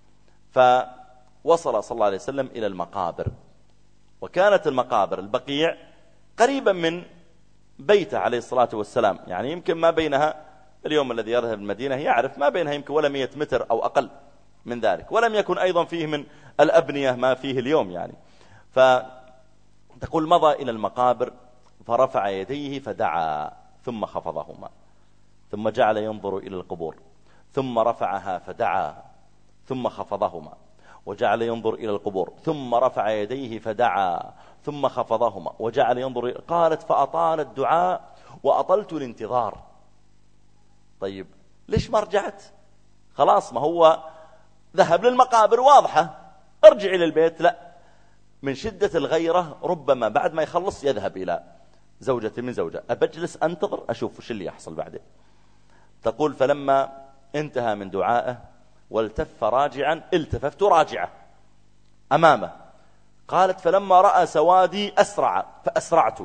فوصل صلى الله عليه وسلم إلى المقابر، وكانت المقابر البقيع قريبا من بيته عليه الصلاة والسلام، يعني يمكن ما بينها اليوم الذي يذهب المدينة يعرف ما بينها يمكن ولا مئة متر أو أقل من ذلك، ولم يكن أيضا فيه من الأبنية ما فيه اليوم يعني. فتقول مضى إلى المقابر فرفع يديه فدعا ثم خفضهما، ثم جعل ينظر إلى القبور، ثم رفعها فدعا ثم خفضهما، وجعل ينظر إلى القبور، ثم رفع يديه فدعا ثم خفضهما وجعل ينظر. قالت فأطال الدعاء وأطلت الانتظار. طيب ليش ما رجعت؟ خلاص ما هو ذهب للمقابر واضحة، ارجع إلى البيت. لا، من شدة الغيرة ربما بعد ما يخلص يذهب إلى زوجة من زوجة، أبجلس أنتظر أشوف وش اللي يحصل بعدين. تقول فلما انتهى من دعائه والتف راجعا التففت راجعة أمامه. قالت فلما رأى سوادي أسرع فأسرعت.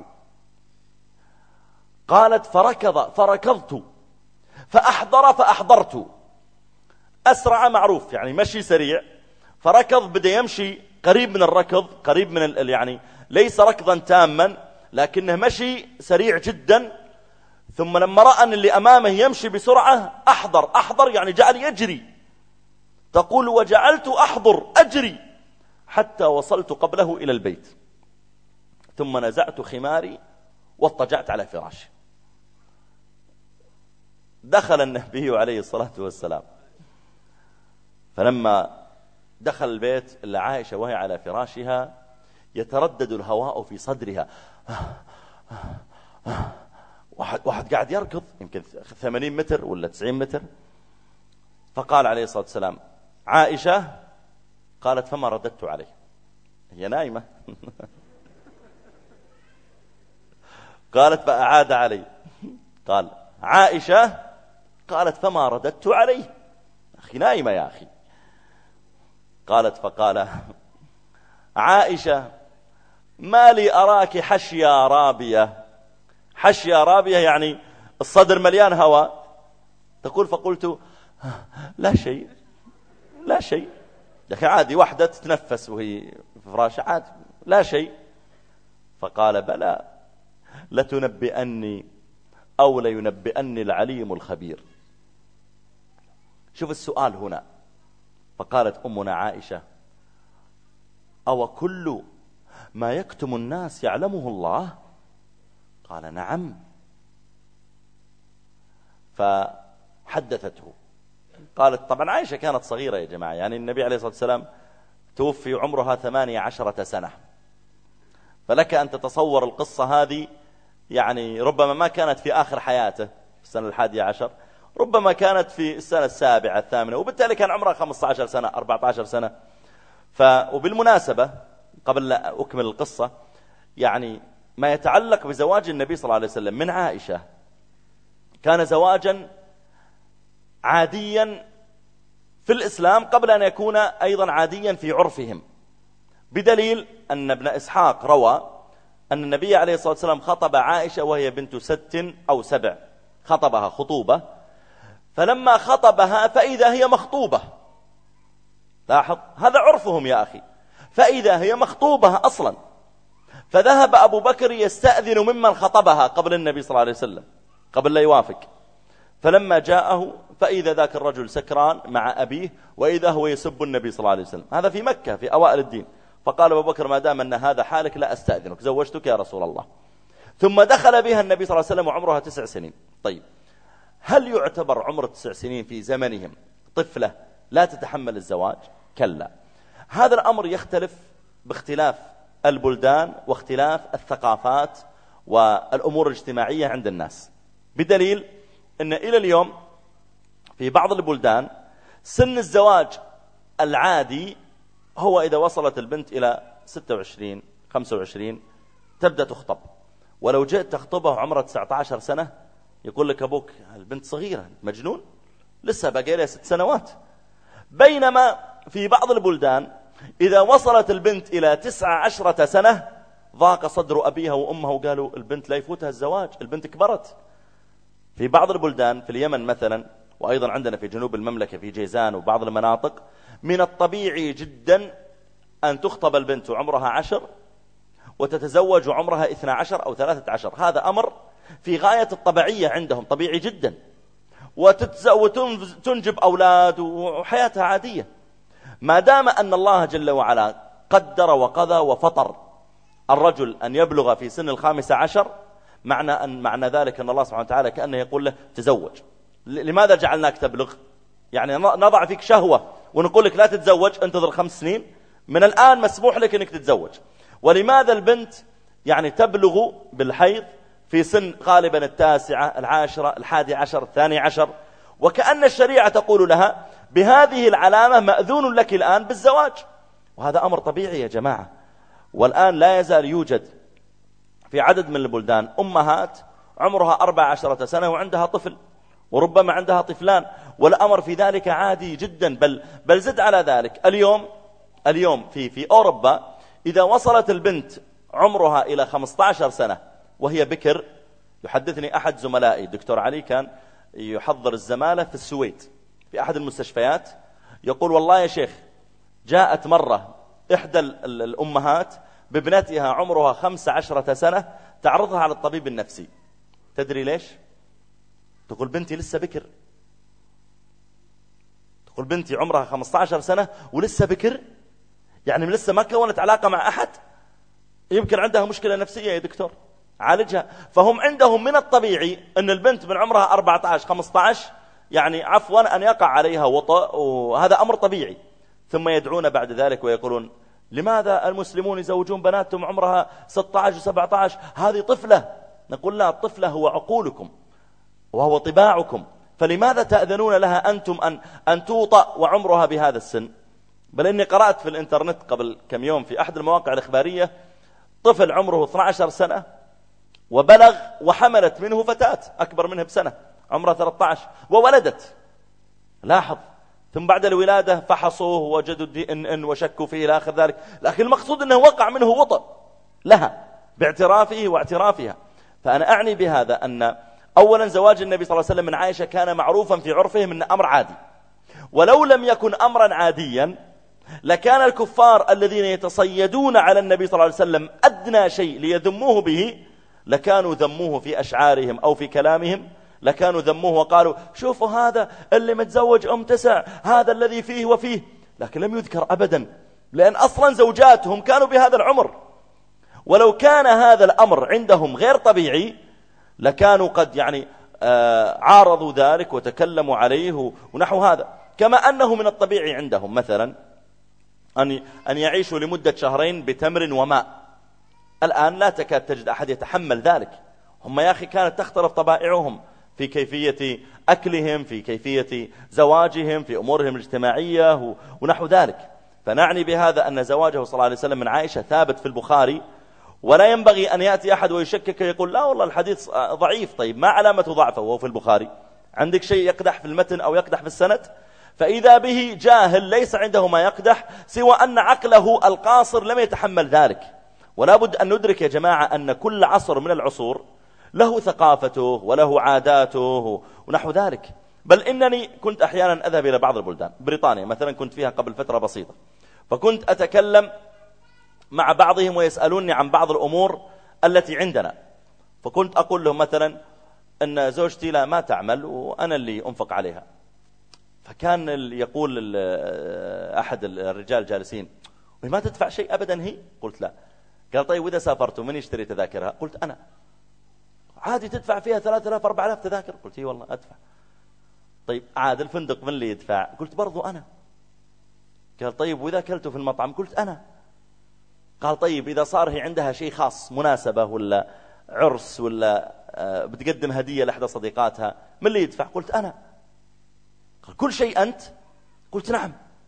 قالت فركض فركضت فأحضر فأحضرت. أسرع معروف يعني مشي سريع، فركض بدأ يمشي قريب من الركض، قريب من ال يعني ليس ركضا تاما لكنه مشي سريع جدا. ثم لما رأى أن اللي أمامه يمشي بسرعة أحضر. أحضر يعني جعل يجري. تقول وجعلت أحضر أجري حتى وصلت قبله إلى البيت، ثم نزعت خماري واضطجعت على فراشي. دخل النبي عليه الصلاة والسلام، فلما دخل البيت إلا عائشة وهي على فراشها يتردد الهواء في صدرها، واحد, واحد قاعد يركض يمكن ثمانين متر ولا تسعين متر. فقال عليه الصلاة والسلام عائشة، قالت فما رددت عليه، هي نايمة. قالت فأعاد علي. قال عائشة، قالت فما رددت عليه، أخي نايمة يا أخي. قالت فقال عائشة ما لي أراك حشيا رابية. حشيا رابية يعني الصدر مليان هواء. تقول فقلت لا شيء لا شيء يا أخي عادي واحدة تتنفس وهي في فراشة عادي لا شيء. فقال بلى لتنبئني أو لينبئني العليم الخبير. شوف السؤال هنا. فقالت أمنا عائشة أو كل ما يكتم الناس يعلمه الله؟ قال نعم. فحدثته. قالت طبعا عائشة كانت صغيرة يا جماعة، يعني النبي عليه الصلاة والسلام توفي عمرها ثمانية عشرة سنة، فلك أن تتصور القصة هذه، يعني ربما ما كانت في آخر حياته في السنة الحادية عشر، ربما كانت في السنة السابعة الثامنة، وبالتالي كان عمرها خمسة عشر سنة أربعة عشر سنة. ف... وبالمناسبة قبل لا أكمل القصة، يعني ما يتعلق بزواج النبي صلى الله عليه وسلم من عائشة كان زواجا عاديا في الإسلام قبل أن يكون أيضا عاديا في عرفهم، بدليل أن ابن إسحاق روى أن النبي عليه الصلاة والسلام خطب عائشة وهي بنت ست أو سبع، خطبها خطوبة، فلما خطبها فإذا هي مخطوبة. لاحظ هذا عرفهم يا أخي، فإذا هي مخطوبة أصلا. فذهب أبو بكر يستأذن ممن خطبها قبل النبي صلى الله عليه وسلم قبل لا يوافق، فلما جاءه فإذا ذاك الرجل سكران مع أبيه وإذا هو يسب النبي صلى الله عليه وسلم. هذا في مكة في أوائل الدين. فقال أبو بكر ما دام أن هذا حالك لا أستأذنك، زوجتك يا رسول الله. ثم دخل بها النبي صلى الله عليه وسلم وعمرها تسع سنين. طيب هل يعتبر عمر تسع سنين في زمنهم طفلة لا تتحمل الزواج؟ كلا. هذا الأمر يختلف باختلاف البلدان واختلاف الثقافات والأمور الاجتماعية عند الناس، بدليل أن إلى اليوم في بعض البلدان سن الزواج العادي هو إذا وصلت البنت إلى ستة وعشرين خمسة وعشرين تبدأ تخطب، ولو جئت تخطبها عمرها تسعة عشر سنة يقول لك أبوك البنت صغيرة مجنون لسه باقي لها ست سنوات. بينما في بعض البلدان إذا وصلت البنت إلى تسعة عشرة سنة ضاق صدر أبيها وأمها وقالوا البنت لا يفوتها الزواج، البنت كبرت. في بعض البلدان في اليمن مثلا، وأيضا عندنا في جنوب المملكة في جيزان وبعض المناطق، من الطبيعي جدا أن تخطب البنت وعمرها عشر وتتزوج وعمرها اثنى عشر أو ثلاثة عشر. هذا أمر في غاية الطبيعية عندهم، طبيعي جدا، وتنجب أولاد وحياتها عادية، ما دام أن الله جل وعلا قدر وقضى وفطر الرجل أن يبلغ في سن الخامسة عشر. معنى, أن معنى ذلك أن الله سبحانه وتعالى كأنه يقول له تزوج. لماذا جعلناك تبلغ؟ يعني نضع فيك شهوة ونقول لك لا تتزوج، انتظر خمس سنين، من الآن مسموح لك أنك تتزوج. ولماذا البنت يعني تبلغ بالحيض في سن غالبا التاسعة العاشرة الحادي عشر الثاني عشر، وكأن الشريعة تقول لها بهذه العلامة مأذون لك الآن بالزواج. وهذا أمر طبيعي يا جماعة. والآن لا يزال يوجد في عدد من البلدان أمهات عمرها أربع عشرة سنة وعندها طفل، وربما عندها طفلان، والأمر في ذلك عادي جدا. بل, بل زد على ذلك اليوم اليوم في, في أوروبا إذا وصلت البنت عمرها إلى خمسة عشر سنة وهي بكر، يحدثني أحد زملائي الدكتور علي كان يحضر الزمالة في السويد في أحد المستشفيات، يقول والله يا شيخ جاءت مرة إحدى الأمهات بابنتها عمرها خمسة عشرة سنة تعرضها على الطبيب النفسي. تدري ليش؟ تقول بنتي لسه بكر، تقول بنتي عمرها خمسة عشر سنة ولسه بكر، يعني لسه ما كونت علاقة مع أحد، يمكن عندها مشكلة نفسية يا دكتور عالجها. فهم عندهم من الطبيعي أن البنت من عمرها أربعة عشر خمسة عشر يعني عفوا أن يقع عليها وطأ، وهذا أمر طبيعي. ثم يدعون بعد ذلك ويقولون لماذا المسلمون يزوجون بناتهم عمرها ستة عشر سبعة عشر؟ هذه طفلة. نقول لا، الطفلة هو عقولكم وهو طباعكم، فلماذا تأذنون لها أنتم أن, أن توطأ وعمرها بهذا السن؟ بل إني قرأت في الإنترنت قبل كم يوم في أحد المواقع الإخبارية طفل عمره اثنتا عشرة سنة وبلغ وحملت منه فتاة أكبر منه بسنة عمرها ثلاثة عشر وولدت. لاحظ، ثم بعد الولادة فحصوه وجدوا الدي ان ان وشكوا فيه إلى آخر ذلك، لكن المقصود أنه وقع منه وطأ لها باعترافه واعترافها. فأنا أعني بهذا أن أولا زواج النبي صلى الله عليه وسلم من عائشة كان معروفا في عرفهم من أمر عادي، ولو لم يكن أمرا عاديا لكان الكفار الذين يتصيدون على النبي صلى الله عليه وسلم أدنى شيء ليذموه به لكانوا ذموه في أشعارهم أو في كلامهم، لكانوا ذموه وقالوا شوفوا هذا اللي متزوج أم تسع، هذا الذي فيه وفيه، لكن لم يذكر أبدا، لأن أصلا زوجاتهم كانوا بهذا العمر. ولو كان هذا الأمر عندهم غير طبيعي لكانوا قد يعني آه عارضوا ذلك وتكلموا عليه ونحو هذا. كما أنه من الطبيعي عندهم مثلا أن أن يعيشوا لمدة شهرين بتمر وماء، الآن لا تكاد تجد أحد يتحمل ذلك. هم يا أخي كانت تختلف طبائعهم في كيفية أكلهم، في كيفية زواجهم، في أمورهم الاجتماعية ونحو ذلك. فنعني بهذا أن زواجه صلى الله عليه وسلم من عائشة ثابت في البخاري، ولا ينبغي أن يأتي أحد ويشكك يقول لا والله الحديث ضعيف. طيب ما علامة ضعفه وهو في البخاري؟ عندك شيء يقدح في المتن أو يقدح في السند؟ فإذا به جاهل ليس عنده ما يقدح سوى أن عقله القاصر لم يتحمل ذلك. ولا بد أن ندرك يا جماعة أن كل عصر من العصور له ثقافته وله عاداته ونحو ذلك. بل إنني كنت أحيانا أذهب إلى بعض البلدان، بريطانيا مثلا كنت فيها قبل فترة بسيطة، فكنت أتكلم مع بعضهم ويسألوني عن بعض الأمور التي عندنا، فكنت أقول لهم مثلا أن زوجتي لا ما تعمل وأنا اللي أنفق عليها. فكان يقول أحد الرجال جالسين ما تدفع شيء أبدا هي؟ قلت لا. قال طيب وإذا سافرتوا من يشتري تذاكرها؟ قلت أنا. عادي تدفع فيها ثلاثة آلاف أربعة آلاف تذاكر؟ قلت هي والله أدفع. طيب عاد الفندق من اللي يدفع؟ قلت برضو أنا. قال طيب وإذا أكلتوا في المطعم؟ قلت أنا. قال طيب إذا صار هي عندها شيء خاص مناسبة ولا عرس ولا بتقدم هدية لأحد صديقاتها من اللي يدفع؟ قلت أنا. قال كل شيء أنت؟ قلت نعم.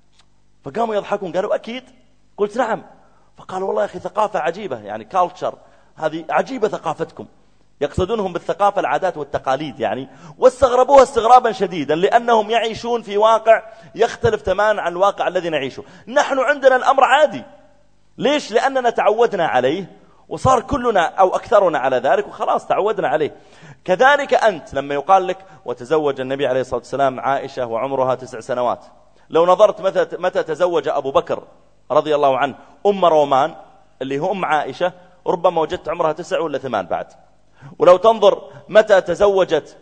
فقاموا يضحكون قالوا أكيد؟ قلت نعم. فقال والله يا أخي ثقافة عجيبة، يعني كالتشر هذه عجيبة ثقافتكم، يقصدونهم بالثقافة العادات والتقاليد يعني، واستغربوها استغرابا شديدا لأنهم يعيشون في واقع يختلف تماما عن الواقع الذي نعيشه. نحن عندنا الأمر عادي. ليش؟ لأننا تعودنا عليه وصار كلنا أو أكثرنا على ذلك وخلاص تعودنا عليه. كذلك أنت لما يقال لك وتزوج النبي عليه الصلاة والسلام عائشة وعمرها تسع سنوات، لو نظرت متى, متى تزوج أبو بكر رضي الله عنه أم رومان اللي هو أم عائشة، ربما وجدت عمرها تسع ولا ثمان بعد. ولو تنظر متى تزوجت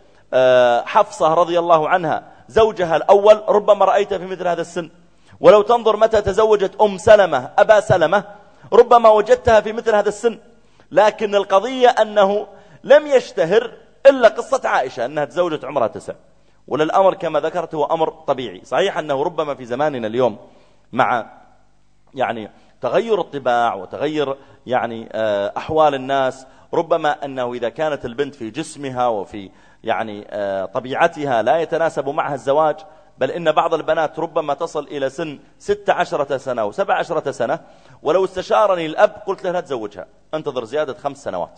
حفصة رضي الله عنها زوجها الأول، ربما رأيتها في مثل هذا السن. ولو تنظر متى تزوجت أم سلمة أبا سلمة، ربما وجدتها في مثل هذا السن. لكن القضية أنه لم يشتهر إلا قصة عائشة أنها تزوجت عمرها تسع. وللأمر كما ذكرت هو أمر طبيعي. صحيح أنه ربما في زماننا اليوم مع يعني تغير الطباع وتغير يعني أحوال الناس، ربما أنه إذا كانت البنت في جسمها وفي يعني طبيعتها لا يتناسب معها الزواج، بل إن بعض البنات ربما تصل إلى سن ستة عشرة سنة وسبع عشرة سنة، ولو استشارني الأب قلت له لا تزوجها، انتظر زيادة خمس سنوات،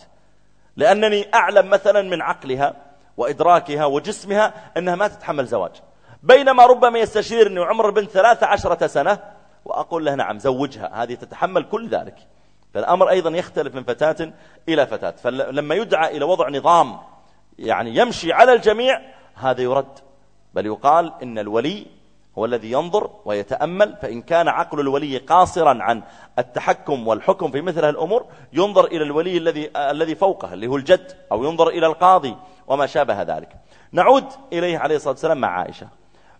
لأنني أعلم مثلا من عقلها وإدراكها وجسمها أنها ما تتحمل زواج. بينما ربما يستشيرني وعمر البنت ثلاثة عشرة سنة وأقول له نعم زوجها، هذه تتحمل كل ذلك. فالأمر أيضا يختلف من فتاة إلى فتاة. فلما يدعى إلى وضع نظام يعني يمشي على الجميع هذا يرد، بل يقال إن الولي هو الذي ينظر ويتأمل، فإن كان عقل الولي قاصرا عن التحكم والحكم في مثل الأمور ينظر إلى الولي الذي الذي فوقه اللي هو الجد، أو ينظر إلى القاضي وما شابه ذلك. نعود إليه عليه الصلاة والسلام مع عائشة،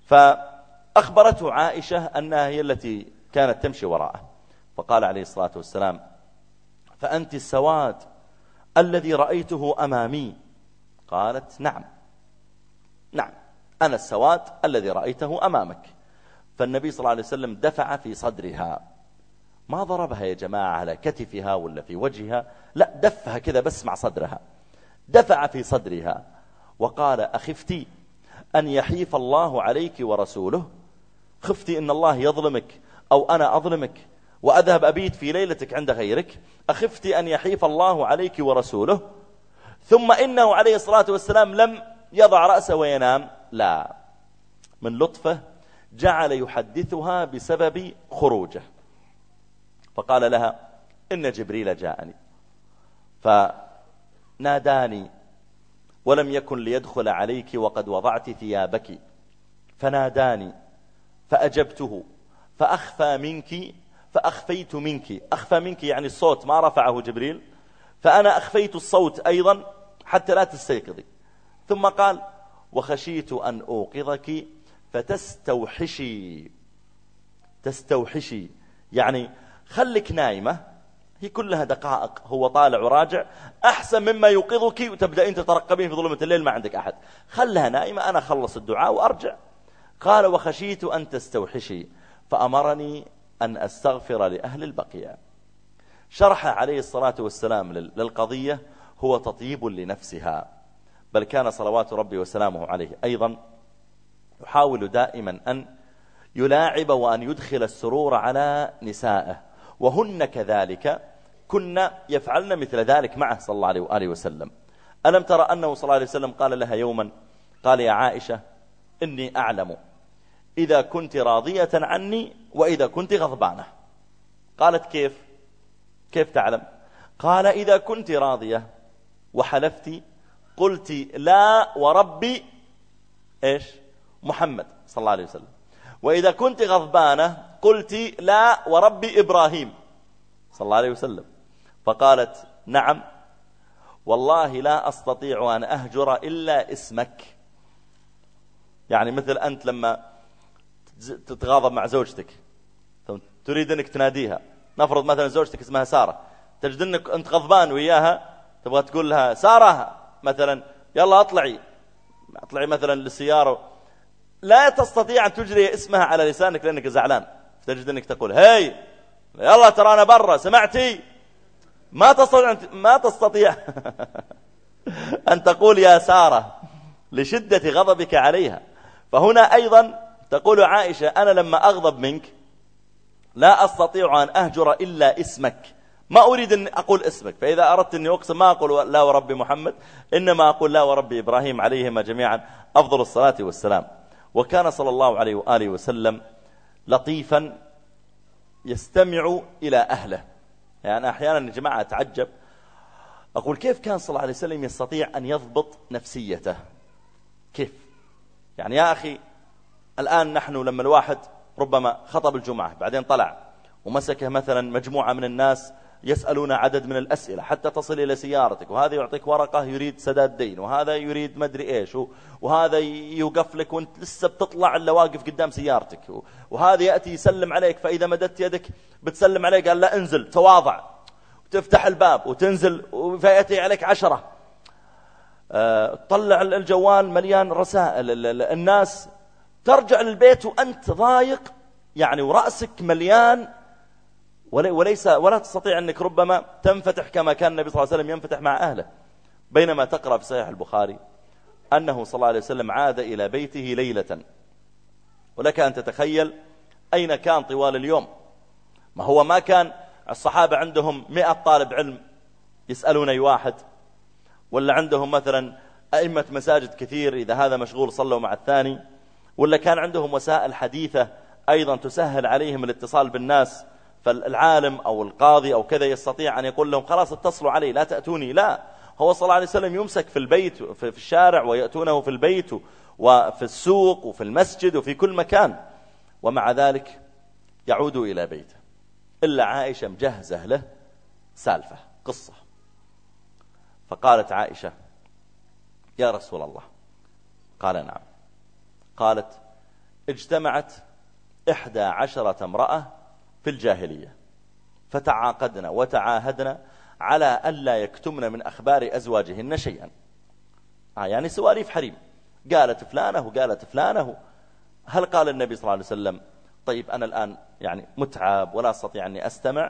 فأخبرته عائشة أنها هي التي كانت تمشي وراءه، فقال عليه الصلاة والسلام فأنت السواد الذي رأيته أمامي؟ قالت نعم نعم أنا السواد الذي رأيته أمامك. فالنبي صلى الله عليه وسلم دفع في صدرها، ما ضربها يا جماعة على كتفها ولا في وجهها، لا دفها كذا بس مع صدرها، دفع في صدرها وقال أخفتي أن يحيف الله عليك ورسوله؟ خفتي أن الله يظلمك أو أنا أظلمك وأذهب أبيت في ليلتك عند غيرك؟ أخفتي أن يحيف الله عليك ورسوله؟ ثم إنه عليه الصلاة والسلام لم يضع رأسه وينام، لا، من لطفه جعل يحدثها بسبب خروجه، فقال لها إن جبريل جاءني فناداني ولم يكن ليدخل عليك وقد وضعت ثيابك، فناداني فأجبته فأخفى منك فأخفيت منك. أخفى منك يعني الصوت ما رفعه جبريل، فأنا أخفيت الصوت أيضا حتى لا تستيقظي. ثم قال وخشيت أن أوقظك فتستوحشي. تستوحشي يعني خلك نايمة، هي كلها دقائق، هو طالع وراجع، أحسن مما يوقظك وتبدأ أنت ترقبين في ظلمة الليل ما عندك أحد، خلها نايمة أنا خلص الدعاء وأرجع. قال وخشيت أن تستوحشي فأمرني أن أستغفر لأهل البقيع. شرح عليه الصلاة والسلام للقضية هو تطيب لنفسها، بل كان صلوات ربي وسلامه عليه أيضا يحاول دائما أن يلاعب وأن يدخل السرور على نسائه، وهن كذلك كنا يفعلن مثل ذلك معه صلى الله عليه وآله وسلم. ألم ترى أنه صلى الله عليه وسلم قال لها يوما، قال يا عائشة إني أعلم إذا كنت راضية عني وإذا كنت غضبانة. قالت كيف كيف تعلم؟ قال إذا كنت راضية وحلفتي قلت لا وربي إيش محمد صلى الله عليه وسلم، وإذا كنت غضبانة قلت لا وربي إبراهيم صلى الله عليه وسلم. فقالت نعم والله لا أستطيع أن أهجر إلا اسمك. يعني مثل أنت لما تتغاضب مع زوجتك تريد أنك تناديها، نفرض مثلا زوجتك اسمها سارة، تجد أنك أنت غضبان وياها تبغى تقول لها سارة مثلا يلا أطلعي أطلعي مثلا للسيارة، لا تستطيع أن تجري اسمها على لسانك لأنك زعلان، تجد أنك تقول هاي يلا ترى أنا برا سمعتي، ما تستطيع ما تستطيع أن تقول يا سارة لشدة غضبك عليها. فهنا أيضا تقول عائشة أنا لما أغضب منك لا أستطيع أن أهجر إلا اسمك، ما أريد أن أقول اسمك، فإذا أردت أن أقسم ما أقول لا ورب محمد، إنما أقول لا ورب إبراهيم عليهما جميعا أفضل الصلاة والسلام. وكان صلى الله عليه وآله وسلم لطيفا يستمع إلى أهله. يعني أحيانا يا جماعة أتعجب أقول كيف كان صلى الله عليه وسلم يستطيع أن يضبط نفسيته، كيف يعني يا أخي الآن نحن لما الواحد ربما خطب الجمعة بعدين طلع ومسكه مثلا مجموعة من الناس يسألون عدد من الأسئلة حتى تصل إلى سيارتك، وهذا يعطيك ورقة يريد سداد دين، وهذا يريد مدري إيش، وهذا يوقف لك وانت لسه بتطلع إلا واقف قدام سيارتك، وهذا يأتي يسلم عليك، فإذا مددت يدك بتسلم عليه قال لا انزل تواضع، وتفتح الباب وتنزل فيأتي عليك عشرة، أه طلع الجوال مليان رسائل، الناس ترجع للبيت وأنت ضايق يعني ورأسك مليان، وليس ولا تستطيع أنك ربما تنفتح كما كان النبي صلى الله عليه وسلم ينفتح مع أهله. بينما تقرأ في صحيح البخاري أنه صلى الله عليه وسلم عاد إلى بيته ليلة، ولك أن تتخيل أين كان طوال اليوم. ما هو ما كان الصحابة عندهم مئة طالب علم يسألون أي واحد، ولا عندهم مثلا أئمة مساجد كثير إذا هذا مشغول صلوا مع الثاني، ولا كان عندهم وسائل حديثة أيضا تسهل عليهم الاتصال بالناس، فالعالم أو القاضي أو كذا يستطيع أن يقول لهم خلاص اتصلوا علي لا تأتوني. لا، هو صلى الله عليه وسلم يمسك في البيت في الشارع ويأتونه في البيت وفي السوق وفي المسجد وفي كل مكان، ومع ذلك يعود إلى بيته. إلا عائشة مجهزة له سالفة قصة. فقالت عائشة يا رسول الله، قال نعم. قالت اجتمعت إحدى عشرة امرأة في الجاهلية فتعاقدنا وتعاهدنا على ألا يكتمن من أخبار أزواجهن شيئا. آه يعني سواليف حريم، قالت فلانه وقالت فلانه. هل قال النبي صلى الله عليه وسلم طيب أنا الآن يعني متعب ولا أستطيع أني أستمع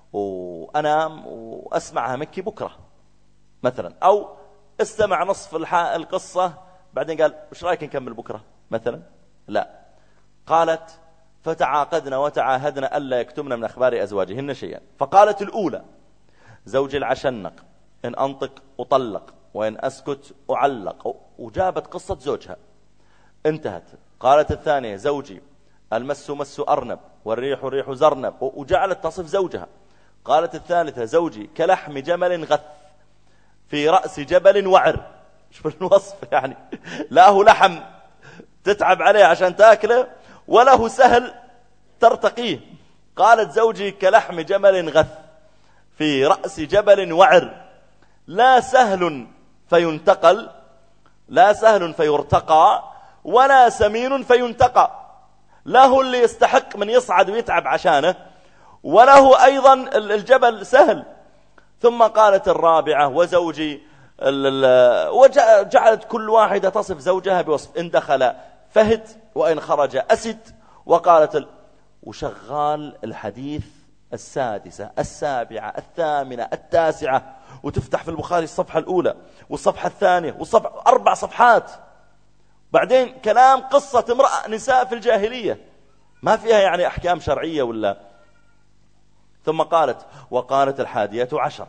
وأنام وأسمعها منك بكرة مثلا، أو استمع نصف القصة بعدين قال وش رأيك نكمل بكرة مثلا؟ لا، قالت فتعاقدنا وتعاهدنا ألا يكتمن من أخبار أزواجهن شيئا. فقالت الأولى زوجي العشنق إن أنطق أطلق وإن أسكت أعلق، وجابت قصة زوجها انتهت. قالت الثانية زوجي المس مس أرنب والريح ريح زرنب، وجعلت تصف زوجها. قالت الثالثة زوجي كلحم جمل غث في رأس جبل وعر. شوف الوصف يعني، لا هو لحم تتعب عليه عشان تأكله ولا هو سهل ترتقيه. قالت زوجي كلحم جمل غث في رأس جبل وعر، لا سهل فينتقل، لا سهل فيرتقى ولا سمين فينتقى. لا هو اللي يستحق من يصعد ويتعب عشانه، ولا هو أيضا الجبل سهل. ثم قالت الرابعة وزوجي، وجعلت كل واحدة تصف زوجها بوصف، إن دخل فهد وإن خرج أسد. وقالت ال... وشغال الحديث السادسة السابعة الثامنة التاسعة، وتفتح في البخاري الصفحة الأولى والصفحة الثانية والصفحة أربع صفحات. بعدين كلام قصة امرأة نساء في الجاهلية ما فيها يعني أحكام شرعية ولا. ثم قالت وقالت الحادية عشرة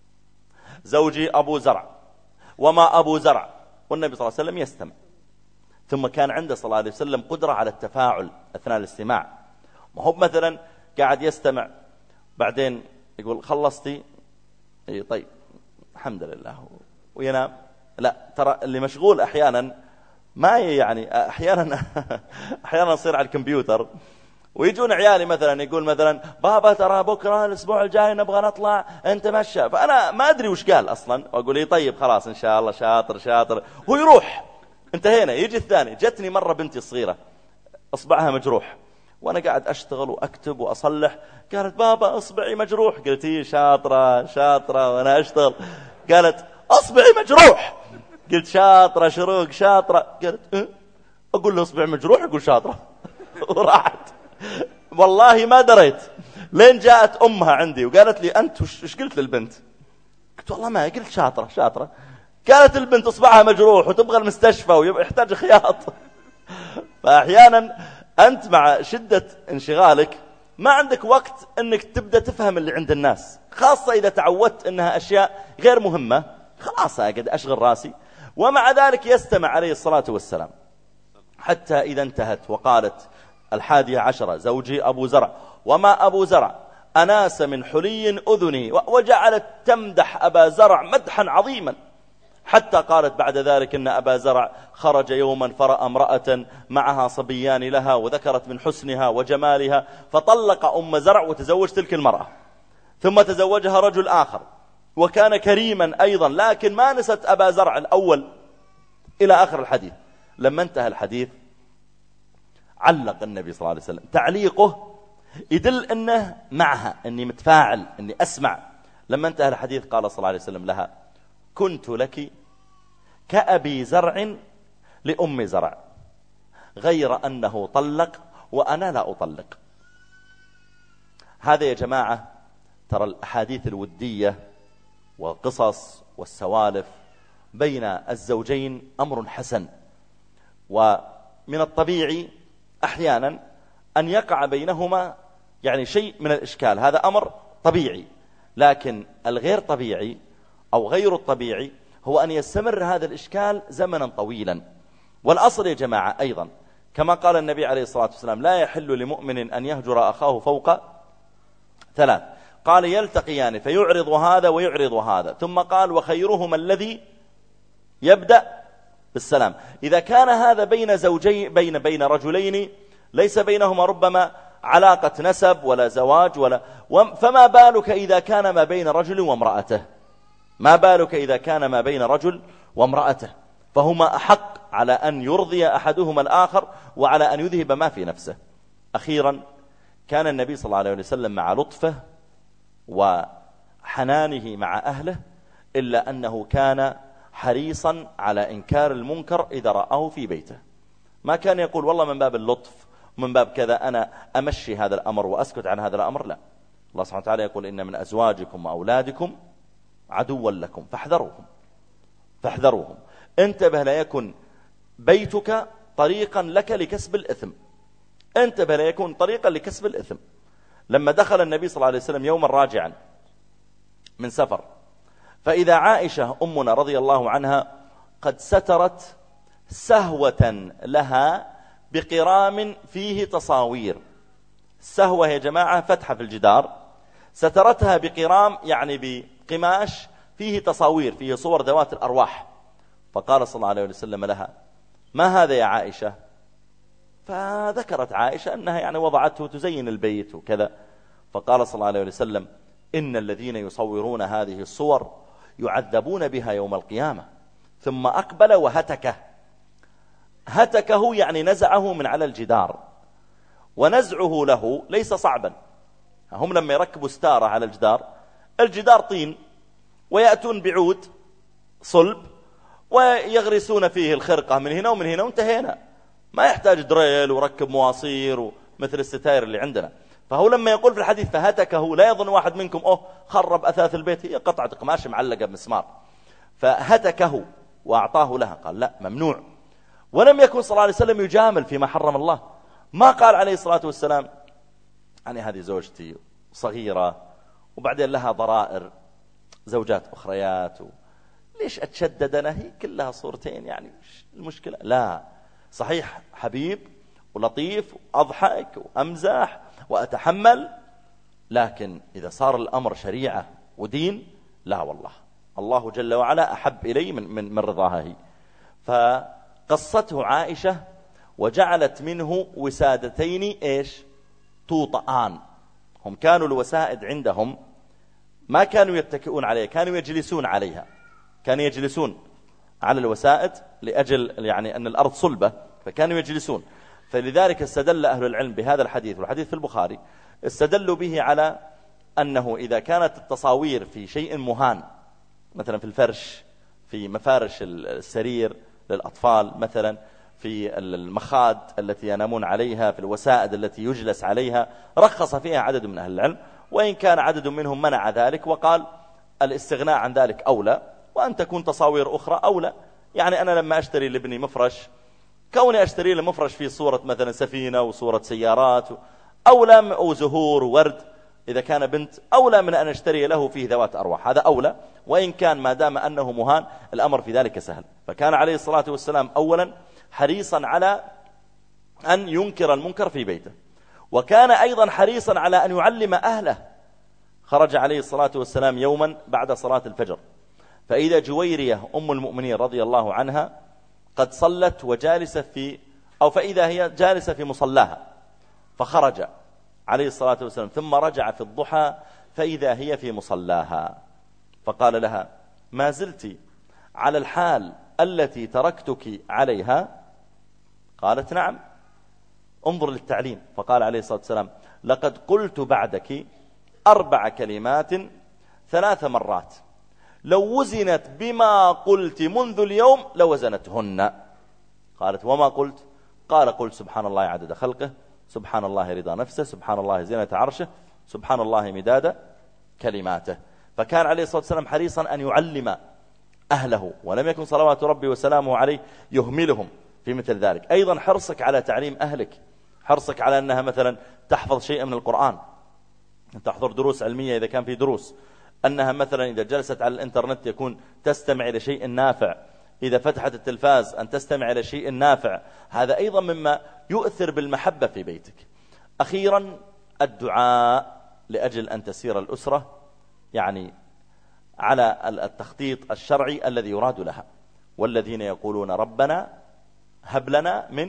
زوجي أبو زرع وما أبو زرع، والنبي صلى الله عليه وسلم يستمع. ثم كان عنده صلى الله عليه وسلم قدرة على التفاعل أثناء الاستماع، ما هو مثلا قاعد يستمع بعدين يقول خلصتي؟ اي طيب الحمد لله وينام. لا، ترى اللي مشغول أحيانا ما يعني أحيانا أحيانا يصير على الكمبيوتر، ويجون عيالي مثلا يقول مثلا بابا ترى بكرة الأسبوع الجاي نبغى نطلع أنت مشى، فأنا ما أدري وش قال أصلا، وأقول لي طيب خلاص إن شاء الله شاطر شاطر، هو يروح انتهينا. يجي الثاني. جتني مرة بنتي الصغيرة أصبعها مجروح وأنا قاعد أشتغل وأكتب وأصلح، قالت بابا أصبعي مجروح. قلت هي شاطرة شاطرة وأنا أشتغل. قالت أصبعي مجروح. قلت شاطرة شروق شاطرة. قالت أه؟ أقول له أصبعي مجروح يقول شاطرة. وراحت. والله ما دريت لين جاءت أمها عندي وقالت لي أنت وش قلت للبنت؟ قلت والله ما قلت شاطرة شاطرة. قالت البنت أصبعها مجروح وتبغى المستشفى ويحتاج خياط. فأحيانا أنت مع شدة انشغالك ما عندك وقت أنك تبدأ تفهم اللي عند الناس، خاصة إذا تعودت أنها أشياء غير مهمة. خلاص أقعد أشغل راسي. ومع ذلك يستمع عليه الصلاة والسلام حتى إذا انتهت وقالت الحادية عشرة زوجي أبو زرع وما أبو زرع أناس من حلي أذني، وجعلت تمدح أبا زرع مدحا عظيما، حتى قالت بعد ذلك إن أبا زرع خرج يوما فرأى امرأة معها صبيان لها، وذكرت من حسنها وجمالها فطلق أم زرع وتزوج تلك المرأة. ثم تزوجها رجل آخر وكان كريما أيضا، لكن ما نست أبا زرع الأول إلى آخر الحديث. لما انتهى الحديث علق النبي صلى الله عليه وسلم، تعليقه يدل أنه معها، أني متفاعل، أني أسمع. لما انتهى الحديث قال صلى الله عليه وسلم لها كنت لك كأبي زرع لأم زرع، غير أنه طلق وأنا لا أطلق. هذا يا جماعة ترى الأحاديث الودية والقصص والسوالف بين الزوجين أمر حسن، ومن الطبيعي أحيانا أن يقع بينهما يعني شيء من الإشكال، هذا أمر طبيعي. لكن الغير طبيعي أو غير الطبيعي هو أن يستمر هذا الإشكال زمنا طويلا. والأصل يا جماعة أيضا كما قال النبي عليه الصلاة والسلام لا يحل لمؤمن أن يهجر أخاه فوق ثلاث، قال يلتقيان فيعرض هذا ويعرض هذا، ثم قال وخيرهما الذي يبدأ بالسلام. إذا كان هذا بين زوجين بين بين رجلين ليس بينهما ربما علاقة نسب ولا زواج ولا، فما بالك إذا كان ما بين رجل وامرأته؟ ما بالك إذا كان ما بين رجل وامرأته؟ فهما أحق على أن يرضي أحدهما الآخر وعلى أن يذهب ما في نفسه. أخيرا كان النبي صلى الله عليه وسلم مع لطفه وحنانه مع أهله إلا أنه كان حريصا على إنكار المنكر إذا رآه في بيته. ما كان يقول والله من باب اللطف ومن باب كذا أنا أمشي هذا الأمر وأسكت عن هذا الأمر، لا. الله سبحانه وتعالى يقول إن من أزواجكم وأولادكم عدوا لكم فاحذروهم فاحذروهم. انتبه لا يكن بيتك طريقا لك لكسب الإثم، انتبه لا يكون طريقا لكسب الإثم. لما دخل النبي صلى الله عليه وسلم يوما راجعا من سفر، فإذا عائشة أمنا رضي الله عنها قد سترت سهوة لها بقرام فيه تصاوير. السهوة يا جماعة فتحة في الجدار، سترتها بقرام يعني بقماش فيه تصاوير، فيه صور ذوات الأرواح. فقال صلى الله عليه وسلم لها: ما هذا يا عائشة؟ فذكرت عائشة أنها يعني وضعته تزين البيت وكذا. فقال صلى الله عليه وسلم: إن الذين يصورون هذه الصور يعذبون بها يوم القيامة. ثم أقبل وهتكه. هتكه يعني نزعه من على الجدار، ونزعه له ليس صعبا. هم لما يركبوا ستارة على الجدار، الجدار طين، ويأتون بعود صلب ويغرسون فيه الخرقة من هنا ومن هنا وانتهينا، ما يحتاج دريل وركب مواصير ومثل الستائر اللي عندنا. فهو لما يقول في الحديث فهتكه، لا يظن واحد منكم أوه خرب أثاث البيت، هي قطعة قماش معلقة بمسمار. فهتكه وأعطاه لها. قال لا، ممنوع. ولم يكن صلى الله عليه وسلم يجامل فيما حرم الله. ما قال عليه الصلاة والسلام يعني هذه زوجتي صغيرة وبعدين لها ضرائر زوجات أخريات، ليش أتشدد أنا، هي كلها صورتين يعني المشكلة. لا، صحيح حبيب ولطيف وأضحك وأمزح وأتحمل، لكن إذا صار الأمر شريعة ودين، لا والله، الله جل وعلا أحب إلي من, من, من رضاها هي. فقصته عائشة وجعلت منه وسادتين إيش توطئان. هم كانوا الوسائد عندهم ما كانوا يتكئون عليها، كانوا يجلسون عليها، كانوا يجلسون على الوسائد لأجل يعني أن الأرض صلبة، فكانوا يجلسون. فلذلك استدل أهل العلم بهذا الحديث، والحديث في البخاري، استدلوا به على أنه إذا كانت التصاوير في شيء مهان، مثلا في الفرش، في مفارش السرير للأطفال، مثلا في المخاد التي ينامون عليها، في الوسائد التي يجلس عليها، رخص فيها عدد من أهل العلم، وإن كان عدد منهم منع ذلك وقال الاستغناء عن ذلك أولى، وأن تكون تصاوير أخرى أولى. يعني أنا لما أشتري لابني مفرش، كوني أشتري له مفرش فيه صورة مثلا سفينة وصورة سيارات أولى، أو زهور وورد إذا كان بنت، أولى من أن أشتري له فيه ذوات أرواح، هذا أولى. وإن كان ما دام أنه مهان الأمر في ذلك سهل. فكان عليه الصلاة والسلام أولا حريصا على أن ينكر المنكر في بيته، وكان أيضا حريصا على أن يعلم أهله. خرج عليه الصلاة والسلام يوما بعد صلاة الفجر، فإذا جويرية أم المؤمنين رضي الله عنها قد صلت وجالسة في أو فإذا هي جالسة في مصلاها، فخرج عليه الصلاة والسلام ثم رجع في الضحى فإذا هي في مصلاها، فقال لها: ما زلت على الحال التي تركتك عليها؟ قالت: نعم. انظر للتعليم. فقال عليه الصلاة والسلام: لقد قلت بعدك أربع كلمات ثلاث مرات، لو وزنت بما قلت منذ اليوم لوزنتهن. قالت: وما قلت؟ قال: قلت سبحان الله عدد خلقه، سبحان الله رضا نفسه، سبحان الله زينة عرشه، سبحان الله مداد كلماته. فكان عليه الصلاة والسلام حريصا أن يعلم أهله، ولم يكن صلوات ربي وسلامه عليه يهملهم في مثل ذلك. أيضا حرصك على تعليم أهلك، حرصك على أنها مثلا تحفظ شيئا من القرآن، تحضر دروس علمية إذا كان في دروس، أنها مثلا إذا جلست على الإنترنت يكون تستمع إلى شيء نافع، إذا فتحت التلفاز أن تستمع إلى شيء نافع. هذا أيضا مما يؤثر بالمحبة في بيتك. أخيرا الدعاء لأجل أن تسير الأسرة يعني على التخطيط الشرعي الذي يراد لها. والذين يقولون ربنا هب لنا من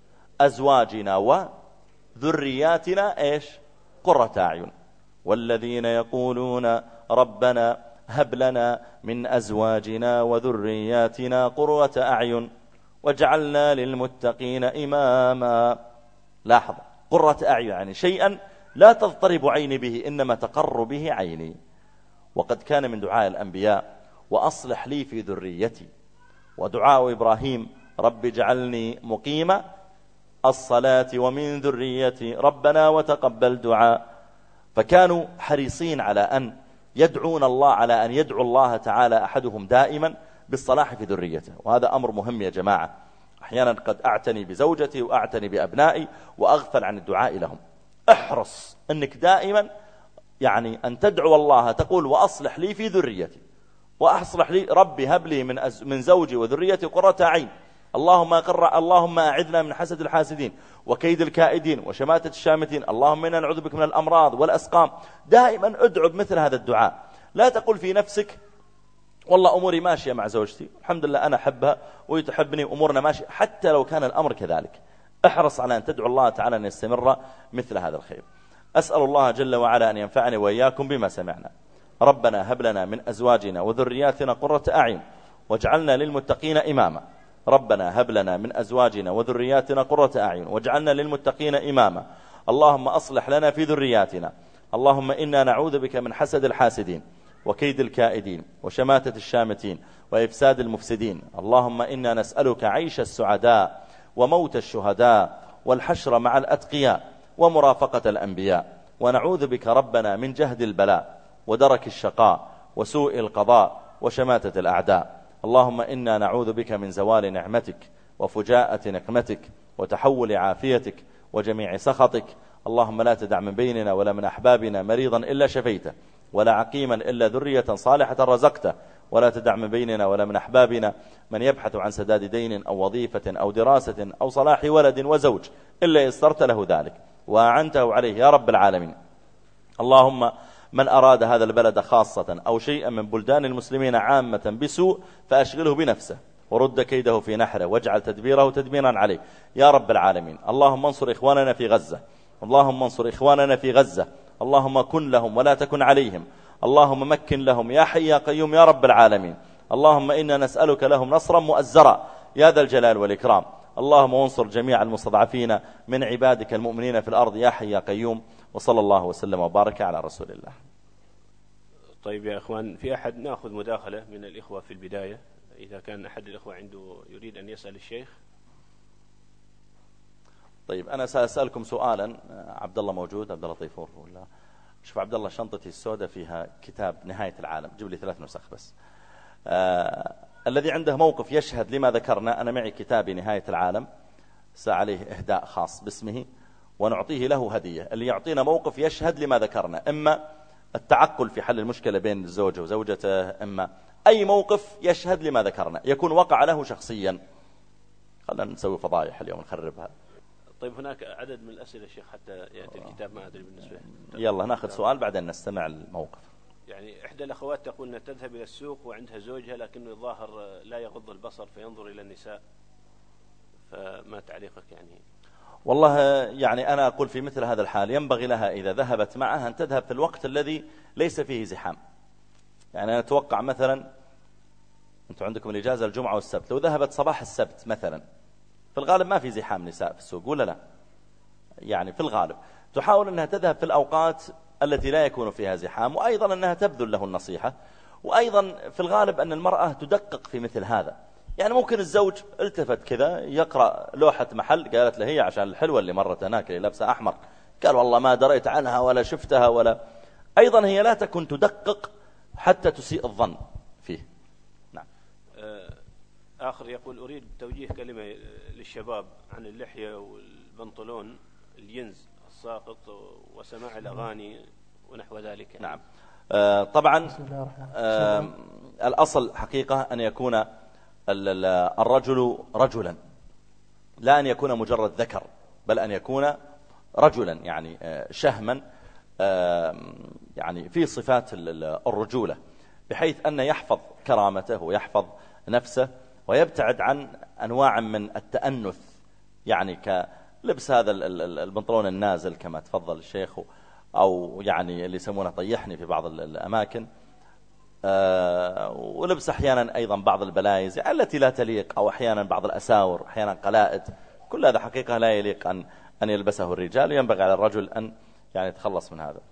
أزواجنا وذرياتنا إيش قرة أعين، والذين يقولون ربنا هب لنا من أزواجنا وذرياتنا قرة أعين واجعلنا للمتقين إماما. لاحظ، قرة أعين يعني شيئا لا تضطرب عيني به، إنما تقر به عيني. وقد كان من دعاء الأنبياء وأصلح لي في ذريتي، ودعاء إبراهيم رب اجعلني مقيم الصلاة ومن ذريتي ربنا وتقبل دعاء. فكانوا حريصين على أن يدعون الله، على أن يدعو الله تعالى أحدهم دائما بالصلاح في ذريته. وهذا أمر مهم يا جماعة. أحيانا قد أعتني بزوجتي وأعتني بأبنائي وأغفل عن الدعاء لهم. احرص أنك دائما يعني أن تدعو الله، تقول وأصلح لي في ذريتي، وأصلح لي ربي هب لي من, أز من زوجي وذريتي قرة عين. اللهم أقر اللهم أعذنا من حسد الحاسدين وكيد الكائدين وشماتة الشامتين، اللهم إنا نعوذ بك من الأمراض والأسقام. دائما ادعو بمثل هذا الدعاء. لا تقول في نفسك والله أموري ماشية مع زوجتي، الحمد لله أنا أحبها وهي تحبني، أمورنا ماشية. حتى لو كان الأمر كذلك احرص على أن تدعو الله تعالى أن يستمر مثل هذا الخير. أسأل الله جل وعلا أن ينفعني وإياكم بما سمعنا. ربنا هب لنا من أزواجنا وذرياتنا قرة أعين واجعلنا للمتقين إماما. ربنا هب لنا من أزواجنا وذرياتنا قرة أعين واجعلنا للمتقين إماما. اللهم أصلح لنا في ذرياتنا. اللهم إنا نعوذ بك من حسد الحاسدين وكيد الكائدين وشماتة الشامتين وإفساد المفسدين. اللهم إنا نسألك عيش السعداء وموت الشهداء والحشر مع الأتقياء ومرافقة الأنبياء. ونعوذ بك ربنا من جهد البلاء ودرك الشقاء وسوء القضاء وشماتة الأعداء. اللهم إنا نعوذ بك من زوال نعمتك وفجاءة نقمتك وتحول عافيتك وجميع سخطك. اللهم لا تدع من بيننا ولا من أحبابنا مريضا إلا شفيته ولا عقيما إلا ذرية صالحة رزقته، ولا تدع من بيننا ولا من أحبابنا من يبحث عن سداد دين أو وظيفة أو دراسة أو صلاح ولد وزوج إلا يسرت له ذلك وأعنته عليه يا رب العالمين. اللهم من أراد هذا البلد خاصة أو شيئا من بلدان المسلمين عامة بسوء فأشغله بنفسه ورد كيده في نحره واجعل تدبيره تدميرا عليه يا رب العالمين. اللهم انصر إخواننا في غزة، اللهم انصر إخواننا في غزة، اللهم كن لهم ولا تكن عليهم، اللهم مكن لهم يا حي يا قيوم يا رب العالمين. اللهم إنا نسألك لهم نصرا مؤزرا يا ذا الجلال والإكرام. اللهم انصر جميع المستضعفين من عبادك المؤمنين في الأرض يا حي يا قيوم. وصلى الله وسلم وبارك على رسول الله. طيب يا أخوان، في أحد نأخذ مداخلة من الإخوة في البداية إذا كان أحد الإخوة عنده يريد أن يسأل الشيخ. طيب أنا سأسألكم سؤالا. عبد الله موجود؟ عبد الله طيفور ولا؟ شوف عبد الله، شنطتي السوداء فيها كتاب نهاية العالم، جيب لي ثلاث نسخ بس. آه الذي عنده موقف يشهد لما ذكرنا، أنا معي كتابي نهاية العالم سأعليه إهداء خاص باسمه ونعطيه له هدية. اللي يعطينا موقف يشهد لما ذكرنا، إما التعقل في حل المشكلة بين الزوج وزوجته، إما أي موقف يشهد لما ذكرنا يكون وقع له شخصيا. خلنا نسوي فضايح اليوم نخربها. طيب هناك عدد من الأسئلة شيخ حتى يأتي الكتاب، ما أدري بالنسبة. يلا ناخذ سؤال بعدين نستمع الموقف. يعني إحدى الأخوات تقول أنها تذهب إلى السوق وعندها زوجها لكنه الظاهر لا يغض البصر فينظر إلى النساء، فما تعليقك يعني؟ والله يعني أنا أقول في مثل هذا الحال ينبغي لها إذا ذهبت معها أن تذهب في الوقت الذي ليس فيه زحام. يعني أنا أتوقع مثلا أنتم عندكم الإجازة الجمعة والسبت، لو ذهبت صباح السبت مثلا في الغالب ما في زحام نساء في السوق ولا لا؟ يعني في الغالب تحاول أنها تذهب في الأوقات التي لا يكون فيها زحام، وأيضا أنها تبذل له النصيحة. وأيضا في الغالب أن المرأة تدقق في مثل هذا. يعني ممكن الزوج التفت كذا يقرأ لوحة محل، قالت له هي عشان الحلوة اللي مرت هناك اللي لابسة أحمر، قال والله ما دريت عنها ولا شفتها ولا. أيضا هي لا تكن تدقق حتى تسيء الظن فيه. نعم. آخر يقول أريد توجيه كلمة للشباب عن اللحية والبنطلون الينز الساقط وسماع الأغاني ونحو ذلك يعني. نعم. آه طبعا آه الأصل حقيقة أن يكون الرجل رجلا، لا أن يكون مجرد ذكر، بل أن يكون رجلا يعني شهما يعني في صفات الرجولة، بحيث أن يحفظ كرامته ويحفظ نفسه ويبتعد عن أنواع من التأنث، يعني كلبس هذا البنطلون النازل كما تفضل الشيخ، أو يعني اللي يسمونه طيحني في بعض الأماكن، أه ولبس أحيانا أيضا بعض البلايز التي لا تليق، أو أحيانا بعض الأساور، أحيانا قلائد. كل هذا حقيقة لا يليق أن أن يلبسه الرجال، ينبغي على الرجل أن يعني يتخلص من هذا.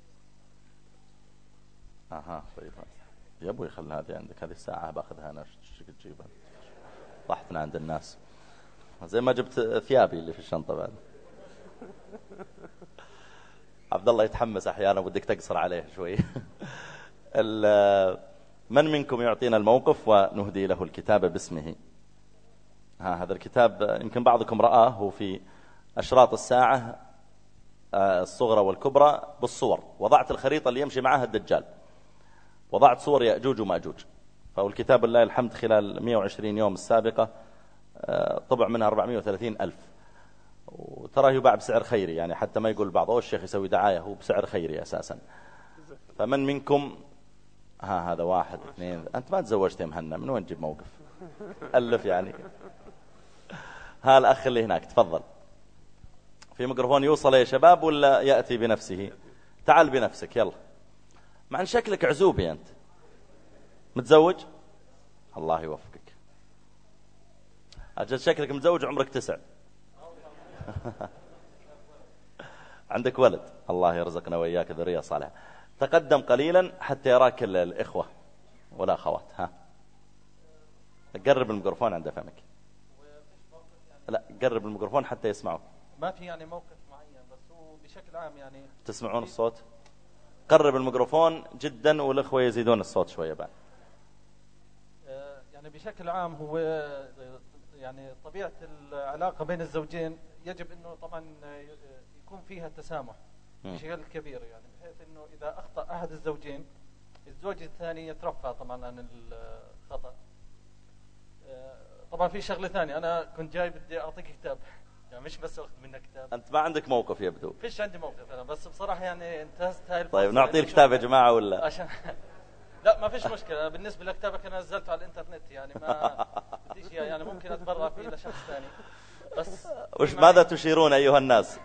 أها طيب يا أبوي خل هذه عندك، هذه الساعة باخذها أنا، ايش تجيبها؟ طاحتنا عند الناس زي ما جبت ثيابي اللي في الشنطة بعد. عبد الله يتحمس أحيانا ودك تقصر عليه شوي. من منكم يعطينا الموقف ونهدي له الكتاب باسمه؟ ها هذا الكتاب يمكن بعضكم رآه، هو في أشراط الساعة الصغرى والكبرى بالصور. وضعت الخريطة اللي يمشي معها الدجال، وضعت صور يأجوج ومأجوج. فهو الكتاب لله الحمد خلال مئة وعشرين يوم السابقة طبع منها أربعمائة وثلاثين ألف، وتراه يباع بسعر خيري، يعني حتى ما يقول بعض أو الشيخ يسوي دعاية، هو بسعر خيري أساسا. فمن منكم، ها هذا واحد اثنين، أنت ما تزوجت يا مهنا، من وين تجيب موقف؟ ألف يعني. ها الأخ اللي هناك تفضل. في ميكروفون يوصل يا شباب ولا يأتي بنفسه؟ تعال بنفسك يلا. مع أن شكلك عزوبي أنت. متزوج؟ الله يوفقك. أجل شكلك متزوج عمرك تسع. عندك ولد، الله يرزقنا وإياك ذرية صالحة. تقدم قليلا حتى يراك الإخوة ولا أخوات. ها قرب الميكروفون عند فمك. لا قرب الميكروفون حتى يسمعوا. ما في يعني موقف معين، بس هو بشكل عام يعني. تسمعون الصوت؟ قرب الميكروفون جدا والإخوة يزيدون الصوت شوية بعد. يعني بشكل عام هو يعني طبيعة العلاقة بين الزوجين يجب انه طبعا يكون فيها تسامح بشكل كبير، يعني بحيث انه اذا اخطأ احد الزوجين الزوج الثاني يترفع طبعا عن الخطأ. طبعا في شغله ثانيه، انا كنت جاي بدي اعطيك كتاب، يعني مش بس اخذ منك كتاب. انت ما عندك موقف يبدو. فيش عندي موقف انا، بس بصراحه يعني انتهزت هاي الفرصه. طيب نعطيه الكتاب يا جماعه ولا عشان لا ما فيش مشكله. بالنسبه لكتابك انا نزلته على الانترنت، يعني ما بديش يعني ممكن اتبرع فيه لشخص ثاني. بس وش ماذا تشيرون ايها الناس؟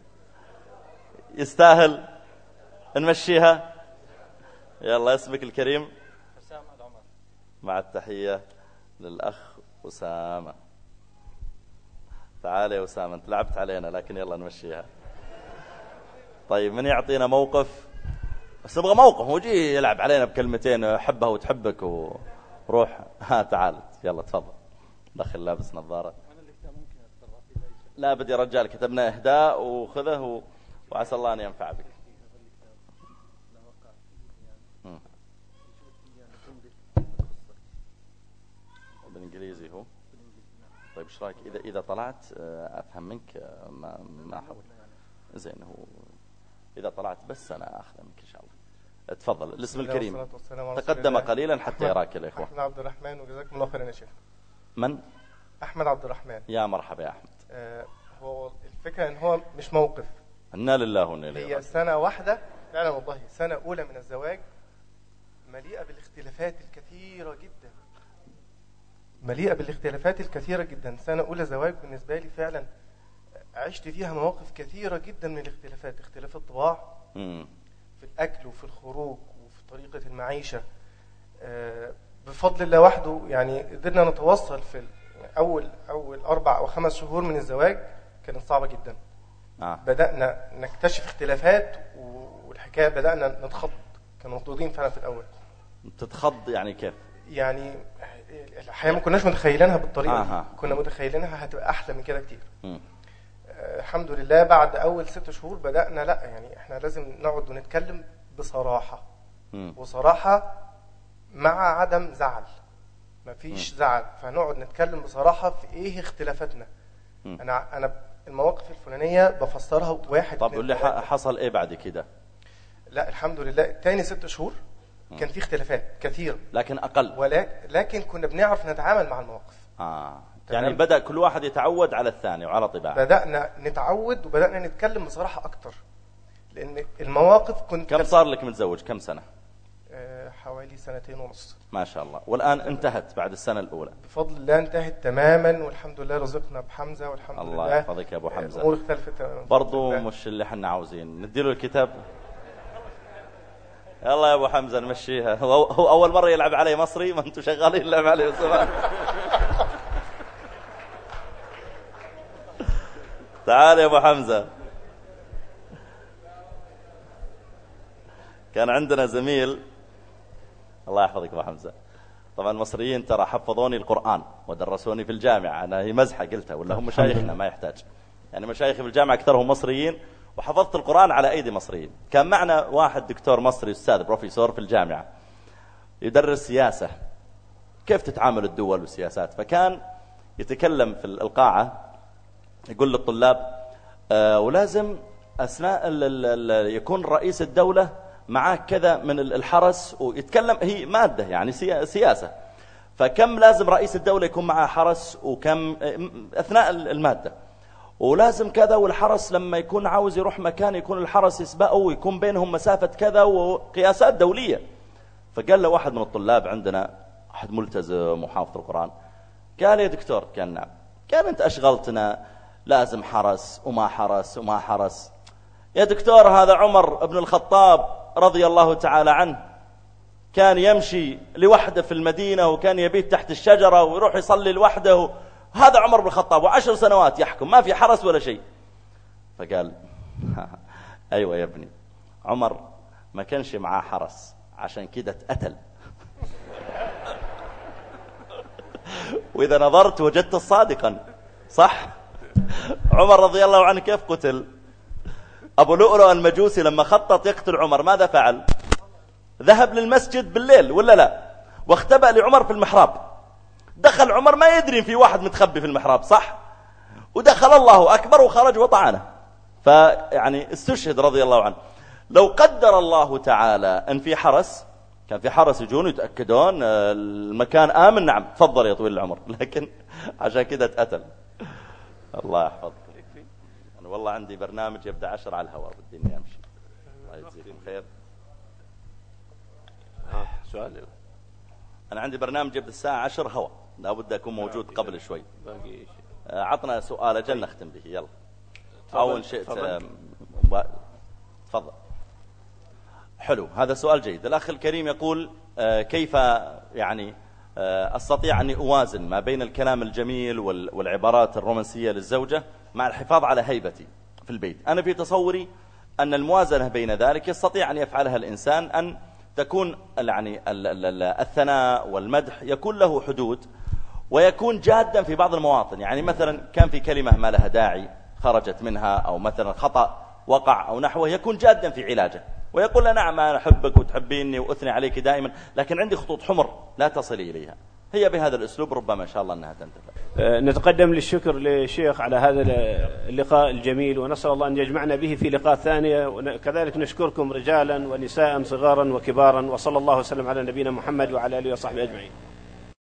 يستاهل نمشيها؟ يلا اسمك الكريم؟ أسامة العمر. مع التحية للأخ أسامة. تعال يا أسامة، أنت لعبت علينا لكن يلا نمشيها. طيب من يعطينا موقف؟ بس نبغى موقف، هو جي يلعب علينا بكلمتين حبها وتحبك وروح. ها تعال يلا تفضل. دخل لابس نظارة. لا بدي رجال، كتبنا إهداء وخذه و... وعسى الله أن ينفع بك. بالإنجليزي هو. طيب ايش رايك اذا اذا طلعت افهم منك؟ ما ما احاول. زين هو اذا طلعت بس انا اخذ منك ان شاء الله. تفضل. الاسم الكريم تقدم قليلا حتى يراك الاخوه. احمد عبد الرحمن، وجزاكم الله خيرا يا شيخ. من؟ احمد عبد الرحمن. يا مرحبا يا احمد. آه هو الفكره ان هو مش موقف، انا لله وانا اليه راجعون. هي سنه واحده فعلا والله، سنه اولى من الزواج مليئه بالاختلافات الكثيره جدا، مليئة بالاختلافات الكثيرة جدا. سنة أولى زواج بالنسبة لي فعلا عشت فيها مواقف كثيرة جدا من الاختلافات، اختلاف الطباع مم. في الأكل وفي الخروج وفي طريقة المعيشة. آه بفضل الله وحده يعني قدرنا نتوصل في أول أول أربع أو خمس شهور من الزواج، كانت صعبة جدا. آه. بدأنا نكتشف اختلافات والحكاية بدأنا نتخض، كانوا مخضوضين فعلا في الأول. تتخض يعني كيف؟ يعني الحقيقة ما كناش متخيلينها بالطريقة آه. دي، كنا متخيلينها هتبقى أحلى من كده كتير. آه الحمد لله بعد أول ست شهور بدأنا لا يعني إحنا لازم نقعد ونتكلم بصراحة. م. وصراحة مع عدم زعل، مفيش م. زعل، فنقعد نتكلم بصراحة في إيه اختلافاتنا. م. أنا أنا المواقف الفلانية بفسرها واحد. طب قول لي حصل إيه بعد كده؟ لا الحمد لله تاني ست شهور كان في اختلافات كثير لكن أقل، ولكن كنا بنعرف نتعامل مع المواقف. آه. يعني بدأ كل واحد يتعود على الثاني وعلى طباعه. بدأنا نتعود وبدأنا نتكلم بصراحة أكتر، لأن المواقف كنت. كم صار لك متزوج؟ كم سنة؟ آه حوالي سنتين ونص. ما شاء الله. والآن انتهت بعد السنة الأولى؟ بفضل الله انتهت تماما والحمد لله، رزقنا بحمزة والحمد الله لله. الله يحفظك يا أبو حمزة. الأمور اختلفت تماما برضو مش اللي حنا عاوزين. نديله الكتاب. يلا يا ابو حمزه نمشيها. هو, هو اول مره يلعب علي مصري، ما انتم شغالين اللعب عليه زمان. تعال يا ابو حمزه. كان عندنا زميل، الله يحفظك ابو حمزه، طبعا المصريين ترى حفظوني القرآن ودرسوني في الجامعه، انا هي مزحه قلتها ولا هم مشايخنا ما يحتاج، يعني مشايخي في الجامعه اكثرهم مصريين وحفظت القرآن على أيدي مصريين. كان معنا واحد دكتور مصري أستاذ بروفيسور في الجامعة يدرس سياسة، كيف تتعامل الدول والسياسات، فكان يتكلم في القاعة يقول للطلاب آه ولازم أثناء يكون رئيس الدولة معاه كذا من الحرس، ويتكلم هي مادة يعني سياسة. فكم لازم رئيس الدولة يكون معه حرس وكم أثناء المادة، ولازم كذا، والحرس لما يكون عاوز يروح مكان يكون الحرس يسبقه ويكون بينهم مسافة كذا وقياسات دولية. فقال له واحد من الطلاب عندنا، واحد ملتزم وحافظ القرآن، قال يا دكتور، كان نعم، قال أنت أشغلتنا، لازم حرس وما حرس وما حرس. يا دكتور هذا عمر بن الخطاب رضي الله تعالى عنه كان يمشي لوحده في المدينة وكان يبيت تحت الشجرة ويروح يصلي لوحده، هذا عمر بن الخطاب وعشر سنوات يحكم ما في حرس ولا شيء. فقال أيوة يا ابني، عمر ما كانش معاه حرس عشان كده اتقتل. وإذا نظرت وجدت صادقا صح. عمر رضي الله عنه كيف قتل؟ أبو لؤلؤ المجوسي لما خطط يقتل عمر ماذا فعل؟ ذهب للمسجد بالليل ولا لا، واختبأ لعمر في المحراب. دخل عمر ما يدري في واحد متخبي في المحراب صح، ودخل الله أكبر وخرج وطعنه، فيعني استشهد رضي الله عنه. لو قدر الله تعالى أن في حرس، كان في حرس يجون يتأكدون المكان آمن، نعم تفضل يا طويل العمر، لكن عشان كده اتقتل. الله يحفظك. أنا والله عندي برنامج يبدأ عشر على الهواء بدي أمشي. الله يجزيكم خير. سؤال. أنا عندي برنامج يبدأ الساعة عشر هواء، لابد أكون موجود قبل شوي. عطنا سؤال أجل نختم به، يلا. أو إن شئت تفضل. حلو، هذا سؤال جيد. الأخ الكريم يقول كيف يعني أستطيع أن أوازن ما بين الكلام الجميل والعبارات الرومانسية للزوجة مع الحفاظ على هيبتي في البيت. أنا في تصوري أن الموازنة بين ذلك يستطيع أن يفعلها الإنسان، أن تكون يعني الثناء والمدح يكون له حدود، ويكون جادا في بعض المواطن. يعني مثلا كان في كلمة ما لها داعي خرجت منها، أو مثلا خطأ وقع أو نحوه، يكون جادا في علاجه ويقول له نعم أنا أحبك وتحبيني وأثني عليك دائما، لكن عندي خطوط حمر لا تصلي إليها. هي بهذا الأسلوب ربما إن شاء الله أنها تنتفع. نتقدم للشكر للشيخ على هذا اللقاء الجميل، ونسأل الله أن يجمعنا به في لقاء ثانية، وكذلك نشكركم رجالا ونساء صغارا وكبارا، وصلى الله وسلم على نبينا محمد وعلى آله وصحبه أجمعين.